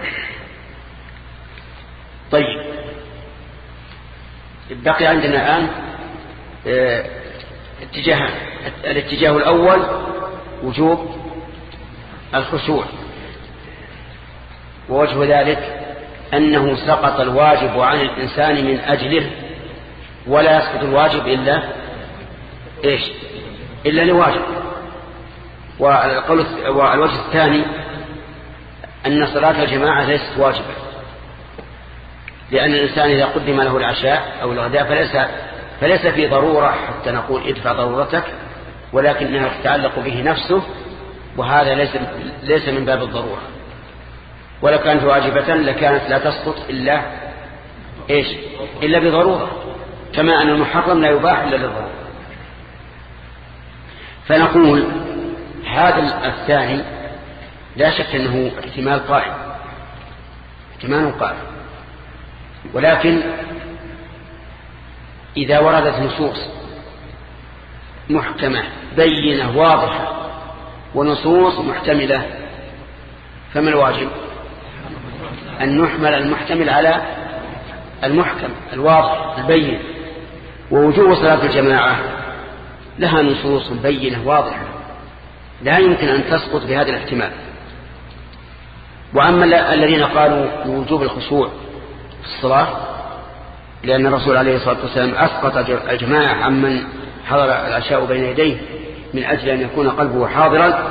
طيب، بقي عندنا الآن اه اتجاهان. الاتجاه الأول وجوب الخشوع، ووجه ذلك أنه سقط الواجب عن الإنسان من أجله، ولا يسقط الواجب إلا إيش إلا لواجب. والوجه الثاني أن صلاة الجماعة ليست واجبة، لأن الإنسان إذا قدم له العشاء أو الغداء فليس, فليس في ضرورة حتى نقول ادفع ضرورتك، ولكنها تتعلق به نفسه، وهذا ليس, ليس من باب الضرورة. ولو كانت واجبة لكانت لا تسقط إلا إيش إلا بضرورة، كما أن المحرم لا يباح إلا للضرورة. فنقول هذا الثاني لا شك أنه احتمال قائم احتمال قائم ولكن إذا وردت نصوص محكمة بينة واضحة ونصوص محتملة، فما الواجب؟ أن نحمل المحتمل على المحكم الواضح البين. ووجوب صلاة الجماعة لها نصوص بينة واضحة لا يمكن أن تسقط بهذا الاحتمال. وأما الذين قالوا بوجوب الخشوع في الصلاة لأن الرسول عليه الصلاة والسلام أسقط الجماعة عمن حضر العشاء بين يديه من أجل أن يكون قلبه حاضرا،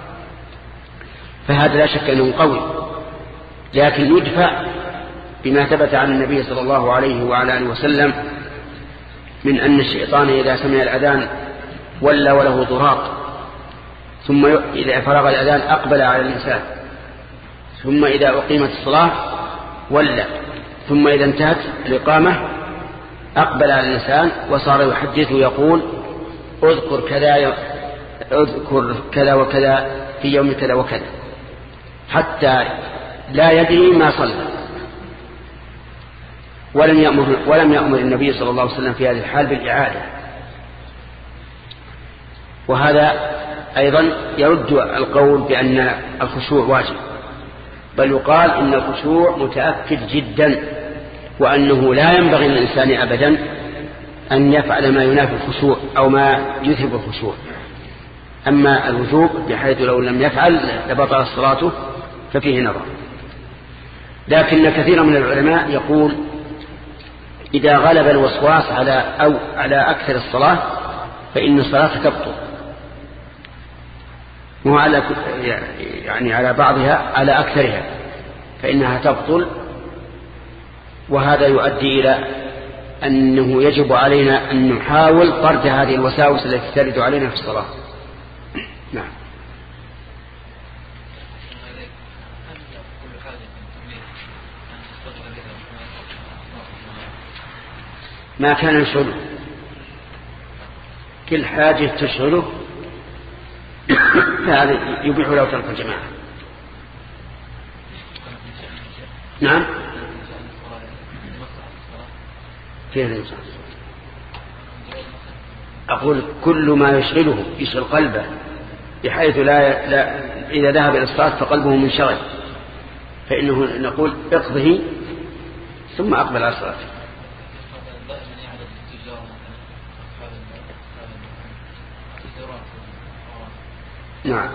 فهذا لا شك أنه قوي، لكن يدفع بما ثبت عن النبي صلى الله عليه وعلى آله وسلم من أن الشيطان إذا سمع الأذان ولى وله ضراط، ثم إذا فرغ الأذان أقبل على الإنسان، ثم إذا أقيمت الصلاة ولى، ثم إذا انتهت الإقامة أقبل على الإنسان وصار يحدث ويقول اذكر كذا اذكر كذا وكذا في يوم كذا وكذا، حتى لا يدري ما صلى. ولم يأمر, ولم يأمر النبي صلى الله عليه وسلم في هذه الحال بالإعادة. وهذا أيضا يرد القول بأن الخشوع واجب، بل يقال إن الخشوع متأكد جدا، وأنه لا ينبغي للإنسان أبدا أن يفعل ما ينافي الخشوع أو ما يذهب الخشوع. أما الوجوب بحيث لو لم يفعل لبطل صلاته ففيه نظر. لكن كثير من العلماء يقول إذا غلب الوسواس على أو على أكثر الصلاة فإن الصلاة تبطل، مو على يعني على بعضها، على أكثرها فإنها تبطل. وهذا يؤدي إلى أنه يجب علينا أن نحاول طرد هذه الوساوس التي ترد علينا في الصلاة. نعم. ما كان يشغله، كل حاجة تشغله فهذا يبيح له ترك الجماعة. نعم. كيف الإنسان؟ أقول كل ما يشغله يشغل قلبه بحيث لا, لا إذا ذهب إلى الصلاة فقلبه منشغل، فإنه نقول اقضه ثم أقبل على الصلاة. نعم.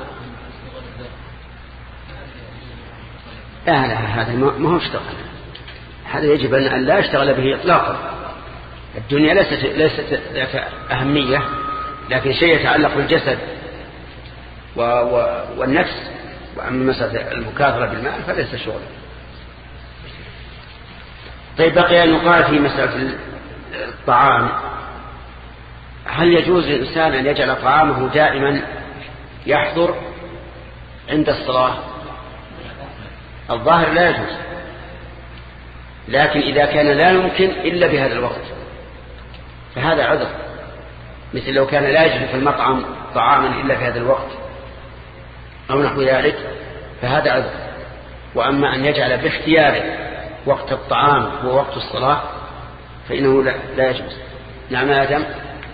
لا لا هذا ما هو اشتغل، هذا يجب أن لا يشتغل به إطلاقا. الدنيا ليست ليست ذات أهمية، لكن شيء يتعلق بالجسد و و والنفس. وأما مسألة المكاثرة بالمال فليس شغل. طيب بقي أن يقال في مسألة الطعام، هل يجوز للإنسان أن يجعل طعامه دائما يحضر عند الصلاة؟ الظاهر لا يجوز، لكن إذا كان لا يمكن إلا بهذا الوقت فهذا عذر، مثل لو كان لا يجد في المطعم طعاما إلا في هذا الوقت أو نحو ذلك فهذا عذر. وأما أن يجعل باختياره وقت الطعام هو وقت الصلاة فإنه لا, لا يجوز. نعم يا آدم.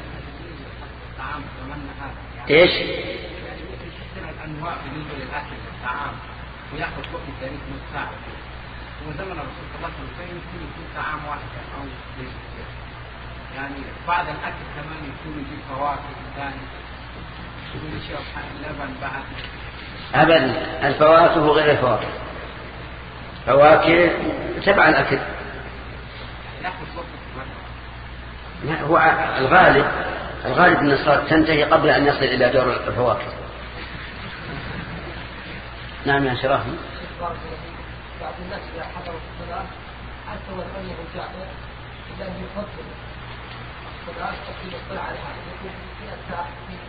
إيش؟ الأنواع بالنسبة للأكل والطعام ويأخذ وقت ثلاث نص ساعة، وزمن الرسول صلى الله عليه وسلم يمكن يكون طعام واحد أو يعني بعد الأكل كمان يكون يجيب فواكه ثاني ويشرب لبن بعد. أبدا الفواكه غير الفواكه، فواكه تبع الأكل. يأخذ وقت. هو الغالب الغالب أن الصلاة تنتهي قبل أن يصل إلى دور الفواكه. نعم يا شراح. بعض الناس إذا حضروا الصلاة حتى ولو أنه جاء إلا أن يفضل الصلاة تقيم الصلاة على حاجته في الساعة.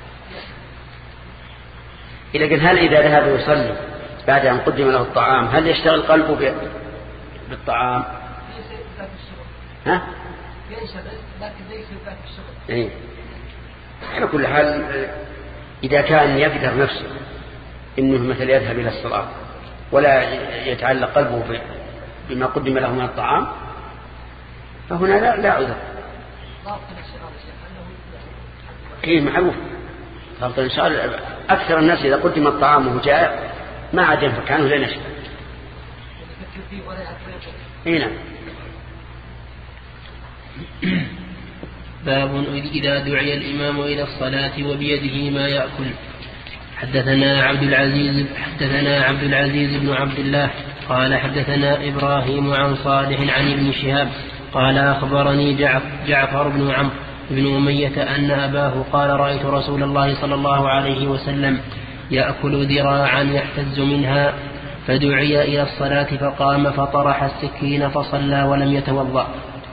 إذا قال هل إذا ذهب يصلي بعد أن قدم له الطعام هل يشتغل قلبه بالطعام؟ ها؟ ينشغل لكن ليس ذاك الشغل. إيه. على كل حال إذا كان يقدر نفسه إنه مثل يذهب إلى الصلاة ولا يتعلق قلبه بما قدم له من الطعام فهنا لا, لا عذر. إيه معروف غلط الانشغال. أكثر الناس إذا قدم الطعام وهو جائع ما عاد ينفك عنه لا نشغل. إيه نعم. باب إذا دعي الإمام إلى الصلاة وبيده ما يأكل. حدثنا عبد العزيز حدثنا عبد العزيز بن عبد الله قال حدثنا إبراهيم عن صالح عن ابن شهاب قال أخبرني جعفر بن عمرو بن أمية أن أباه قال رأيت رسول الله صلى الله عليه وسلم يأكل ذراعا يحتز منها فدعي إلى الصلاة فقام فطرح السكين فصلى ولم يتوضأ.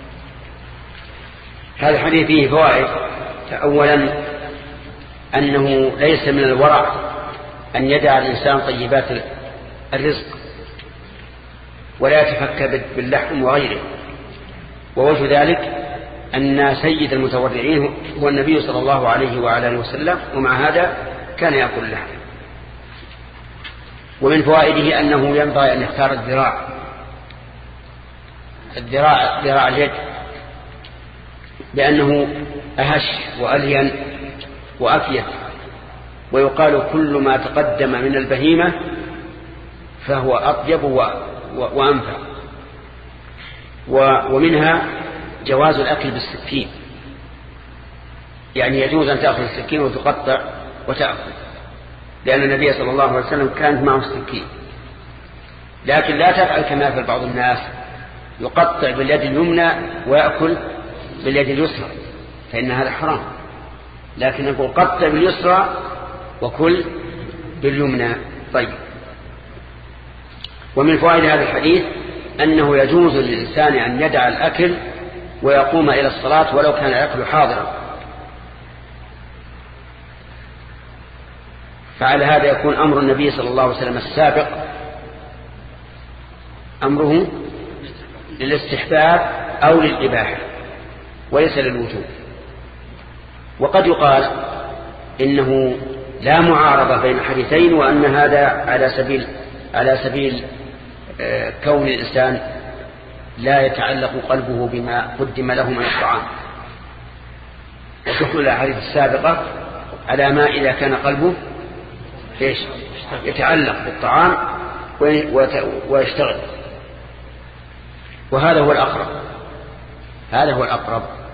هذا الحديث فيه فوائد. أولا أنه ليس من الورع أن يدع الإنسان طيبات الرزق ولا يتفكر باللحم وغيره، ووجه ذلك أن سيد المتورعين هو النبي صلى الله عليه وعلى آله وسلم، ومع هذا كان يأكل اللحم. ومن فوائده أنه ينبغي أن يختار الذراع الذراع ذراع اليد لأنه أهش وألين وأفيد، ويقال كل ما تقدم من البهيمة فهو أطيب وأنفع. ومنها جواز الأكل بالسكين يعني يجوز أن تأخذ السكين وتقطع وتأخذ، لأن النبي صلى الله عليه وسلم كانت معه السكين. لكن لا تفعل كما يفعل بعض الناس، يقطع باليد اليمنى ويأكل باليد اليسرى، فإن هذا حرام. لكن نقول قطع باليسرى وكل باليمنى. طيب، ومن فوائد هذا الحديث أنه يجوز للإنسان أن يدع الأكل ويقوم إلى الصلاة ولو كان الأكل حاضرا، فعلى هذا يكون أمر النبي صلى الله عليه وسلم السابق أمره للاستحباب أو للإباحة وليس للوجوب. وقد يقال إنه لا معارضة بين الحديثين، وأن هذا على سبيل على سبيل كون الإنسان لا يتعلق قلبه بما قدم له من الطعام، وتحمل الأحاديث السابقة على ما إذا كان قلبه إيش يتعلق بالطعام ويشتغل، وهذا هو الأقرب هذا هو الأقرب